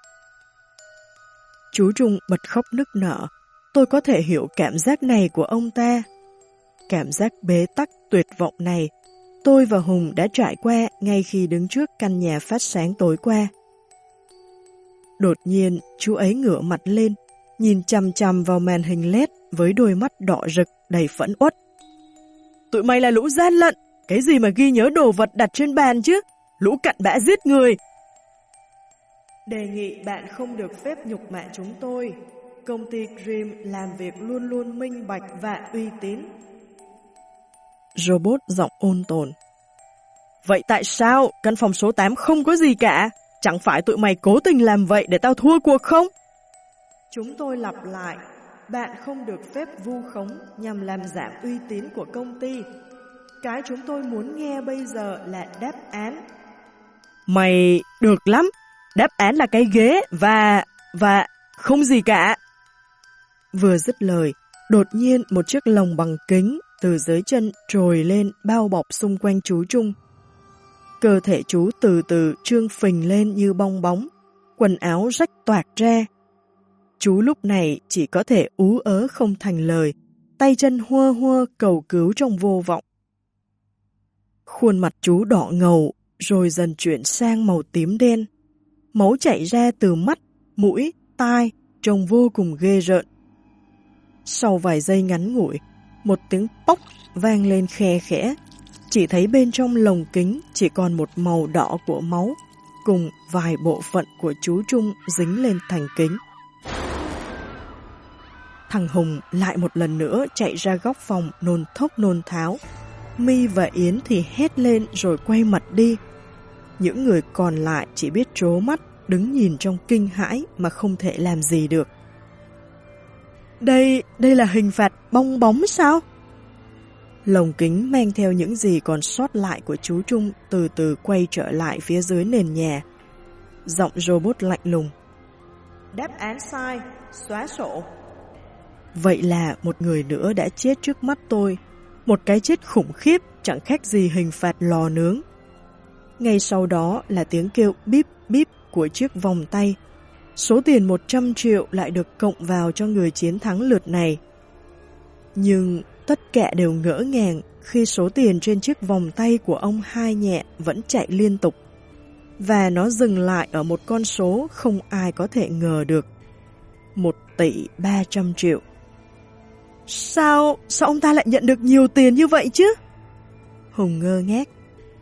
Chú Trung bật khóc nức nở. Tôi có thể hiểu cảm giác này của ông ta. Cảm giác bế tắc tuyệt vọng này, tôi và Hùng đã trải qua ngay khi đứng trước căn nhà phát sáng tối qua. Đột nhiên, chú ấy ngửa mặt lên, nhìn chằm chằm vào màn hình LED với đôi mắt đỏ rực đầy phẫn uất. Tụi mày là lũ gian lận, cái gì mà ghi nhớ đồ vật đặt trên bàn chứ, lũ cặn bã giết người. Đề nghị bạn không được phép nhục mạ chúng tôi. Công ty Dream làm việc luôn luôn minh bạch và uy tín. Robot giọng ôn tồn. Vậy tại sao căn phòng số 8 không có gì cả? Chẳng phải tụi mày cố tình làm vậy để tao thua cuộc không? Chúng tôi lặp lại. Bạn không được phép vu khống nhằm làm giảm uy tín của công ty. Cái chúng tôi muốn nghe bây giờ là đáp án. Mày được lắm. Đáp án là cái ghế và không gì cả. Vừa dứt lời, đột nhiên một chiếc lồng bằng kính từ dưới chân trồi lên bao bọc xung quanh chú Trung. Cơ thể chú từ từ trương phình lên như bong bóng, quần áo rách toạc ra. Chú lúc này chỉ có thể ú ớ không thành lời, tay chân hua hua cầu cứu trong vô vọng. Khuôn mặt chú đỏ ngầu rồi dần chuyển sang màu tím đen. Máu chảy ra từ mắt, mũi, tai, trông vô cùng ghê rợn. Sau vài giây ngắn ngủi, một tiếng pốc vang lên khe khẽ. Chỉ thấy bên trong lồng kính chỉ còn một màu đỏ của máu, cùng vài bộ phận của chú Trung dính lên thành kính. Thằng Hùng lại một lần nữa chạy ra góc phòng nôn thốc nôn tháo. My và Yến thì hét lên rồi quay mặt đi. Những người còn lại chỉ biết trố mắt, đứng nhìn trong kinh hãi mà không thể làm gì được. Đây là hình phạt bong bóng sao? Lồng kính mang theo những gì còn sót lại của chú Trung từ từ quay trở lại phía dưới nền nhà. Giọng robot lạnh lùng. Đáp án sai, xóa sổ. Vậy là một người nữa đã chết trước mắt tôi. Một cái chết khủng khiếp chẳng khác gì hình phạt lò nướng. Ngay sau đó là tiếng kêu bíp bíp của chiếc vòng tay. Số tiền 100 triệu lại được cộng vào cho người chiến thắng lượt này. Nhưng tất cả đều ngỡ ngàng khi số tiền trên chiếc vòng tay của ông hai nhẹ vẫn chạy liên tục. Và nó dừng lại ở một con số không ai có thể ngờ được. 1.300.000.000. Sao ông ta lại nhận được nhiều tiền như vậy chứ? Hùng ngơ ngác.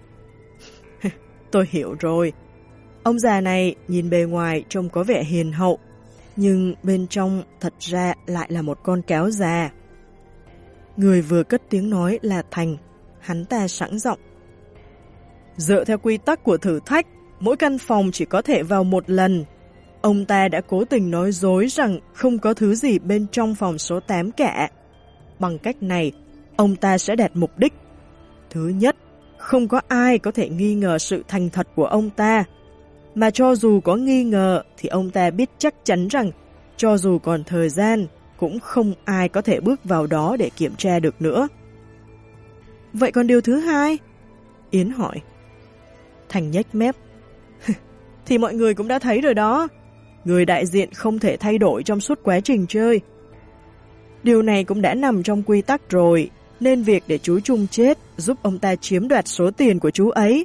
Tôi hiểu rồi. Ông già này nhìn bề ngoài trông có vẻ hiền hậu, nhưng bên trong thật ra lại là một con cáo già. Người vừa cất tiếng nói là Thành, Hắn ta sẵn giọng. Dựa theo quy tắc của thử thách, mỗi căn phòng chỉ có thể vào một lần. Ông ta đã cố tình nói dối rằng không có thứ gì bên trong phòng số 8 cả. Bằng cách này, ông ta sẽ đạt mục đích. Thứ nhất, không có ai có thể nghi ngờ sự thành thật của ông ta. Mà cho dù có nghi ngờ thì ông ta biết chắc chắn rằng cho dù còn thời gian, cũng không ai có thể bước vào đó để kiểm tra được nữa. Vậy còn điều thứ hai? Yến hỏi. Thành nhếch mép. Thì mọi người cũng đã thấy rồi đó. Người đại diện không thể thay đổi trong suốt quá trình chơi. Điều này cũng đã nằm trong quy tắc rồi, nên việc để chú Trung chết giúp ông ta chiếm đoạt số tiền của chú ấy.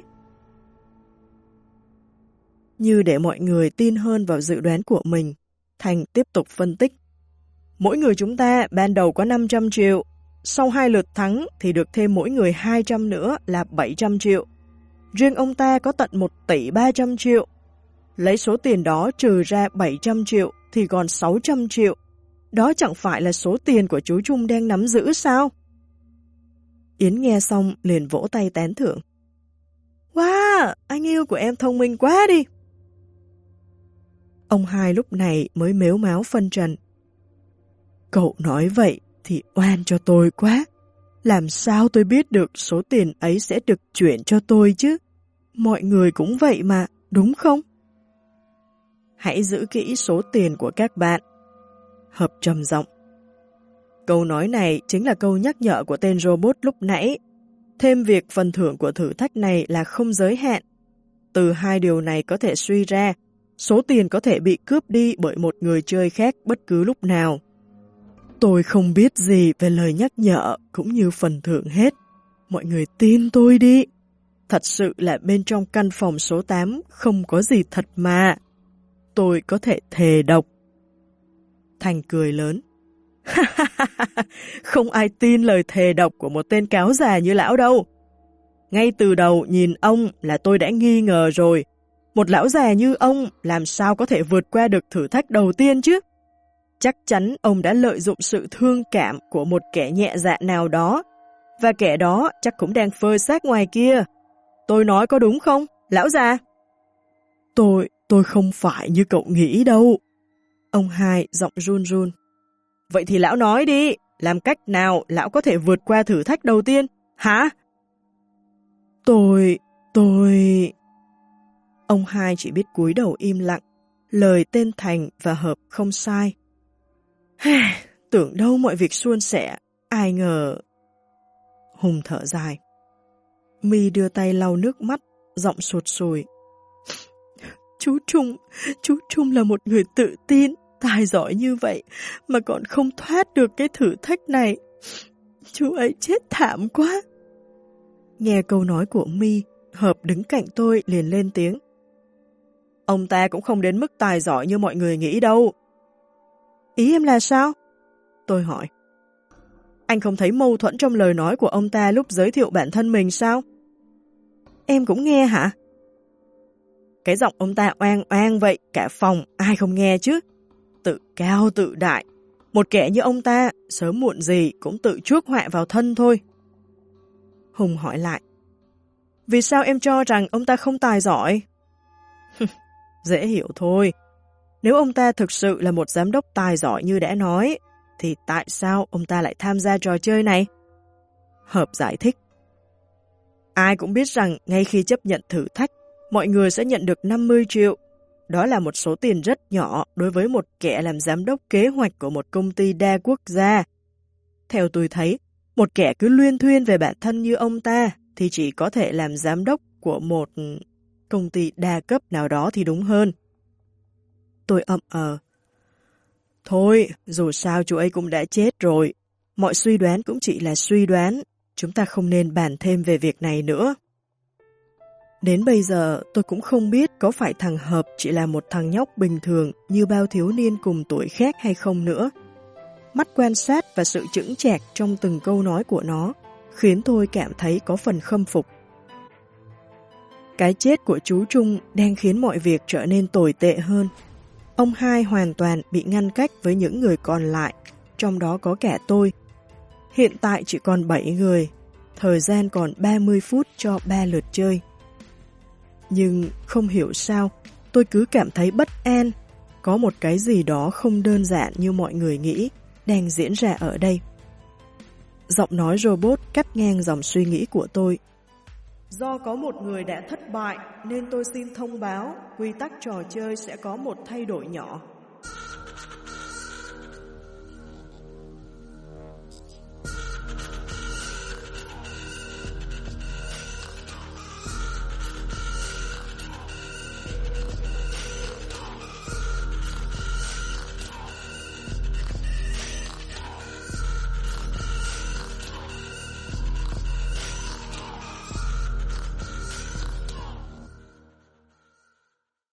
Như để mọi người tin hơn vào dự đoán của mình, Thành tiếp tục phân tích. Mỗi người chúng ta ban đầu có 500 triệu, sau 2 lượt thắng thì được thêm mỗi người 200 nữa là 700 triệu. Riêng ông ta có tận 1 tỷ 300 triệu. Lấy số tiền đó trừ ra 700 triệu thì còn 600 triệu. Đó chẳng phải là số tiền của chú Trung đang nắm giữ sao? Yến nghe xong liền vỗ tay tán thưởng. Wow, anh yêu của em thông minh quá đi. Ông hai lúc này mới mếu máo phân trần. Cậu nói vậy thì oan cho tôi quá. Làm sao tôi biết được số tiền ấy sẽ được chuyển cho tôi chứ? Mọi người cũng vậy mà, đúng không? Hãy giữ kỹ số tiền của các bạn. Hợp trầm giọng. Câu nói này chính là câu nhắc nhở của tên robot lúc nãy. Thêm việc phần thưởng của thử thách này là không giới hạn. Từ hai điều này có thể suy ra, số tiền có thể bị cướp đi bởi một người chơi khác bất cứ lúc nào. Tôi không biết gì về lời nhắc nhở cũng như phần thưởng hết. Mọi người tin tôi đi. Thật sự là bên trong căn phòng số 8 không có gì thật mà. Tôi có thể thề độc. Thành cười lớn. Không ai tin lời thề độc của một tên cáo già như lão đâu. Ngay từ đầu nhìn ông là tôi đã nghi ngờ rồi. Một lão già như ông làm sao có thể vượt qua được thử thách đầu tiên chứ? Chắc chắn ông đã lợi dụng sự thương cảm của một kẻ nhẹ dạ nào đó. Và kẻ đó chắc cũng đang phơi xác ngoài kia. Tôi nói có đúng không, lão già? Tôi không phải như cậu nghĩ đâu. Ông hai giọng run run. Vậy thì lão nói đi, làm cách nào lão có thể vượt qua thử thách đầu tiên, hả? Tôi... Ông hai chỉ biết cúi đầu im lặng, lời tên Thành và Hợp không sai. Tưởng đâu mọi việc suôn sẻ, ai ngờ... Hùng thở dài. My đưa tay lau nước mắt, giọng sụt sùi. Chú Trung là một người tự tin, tài giỏi như vậy, mà còn không thoát được cái thử thách này. Chú ấy chết thảm quá. Nghe câu nói của My, Hợp đứng cạnh tôi liền lên tiếng. Ông ta cũng không đến mức tài giỏi như mọi người nghĩ đâu. Ý em là sao? Tôi hỏi. Anh không thấy mâu thuẫn trong lời nói của ông ta lúc giới thiệu bản thân mình sao? Em cũng nghe hả? Cái giọng ông ta oang oang vậy, cả phòng ai không nghe chứ? Tự cao tự đại. Một kẻ như ông ta, sớm muộn gì cũng tự chuốc họa vào thân thôi. Hùng hỏi lại. Vì sao em cho rằng ông ta không tài giỏi? Dễ hiểu thôi. Nếu ông ta thực sự là một giám đốc tài giỏi như đã nói, thì tại sao ông ta lại tham gia trò chơi này? Hợp giải thích. Ai cũng biết rằng ngay khi chấp nhận thử thách, mọi người sẽ nhận được 50 triệu. Đó là một số tiền rất nhỏ đối với một kẻ làm giám đốc kế hoạch của một công ty đa quốc gia. Theo tôi thấy, một kẻ cứ luyên thuyên về bản thân như ông ta thì chỉ có thể làm giám đốc của một công ty đa cấp nào đó thì đúng hơn. Tôi ậm ờ. Thôi, dù sao chú ấy cũng đã chết rồi. Mọi suy đoán cũng chỉ là suy đoán. Chúng ta không nên bàn thêm về việc này nữa. Đến bây giờ tôi cũng không biết có phải thằng Hợp chỉ là một thằng nhóc bình thường như bao thiếu niên cùng tuổi khác hay không nữa. Mắt quan sát và sự chững chạc trong từng câu nói của nó khiến tôi cảm thấy có phần khâm phục. Cái chết của chú Trung đang khiến mọi việc trở nên tồi tệ hơn. Ông hai hoàn toàn bị ngăn cách với những người còn lại, trong đó có cả tôi. Hiện tại chỉ còn 7 người. Thời gian còn 30 phút cho 3 lượt chơi. Nhưng không hiểu sao, tôi cứ cảm thấy bất an. Có một cái gì đó không đơn giản như mọi người nghĩ đang diễn ra ở đây. Giọng nói robot cắt ngang dòng suy nghĩ của tôi. Do có một người đã thất bại nên tôi xin thông báo quy tắc trò chơi sẽ có một thay đổi nhỏ.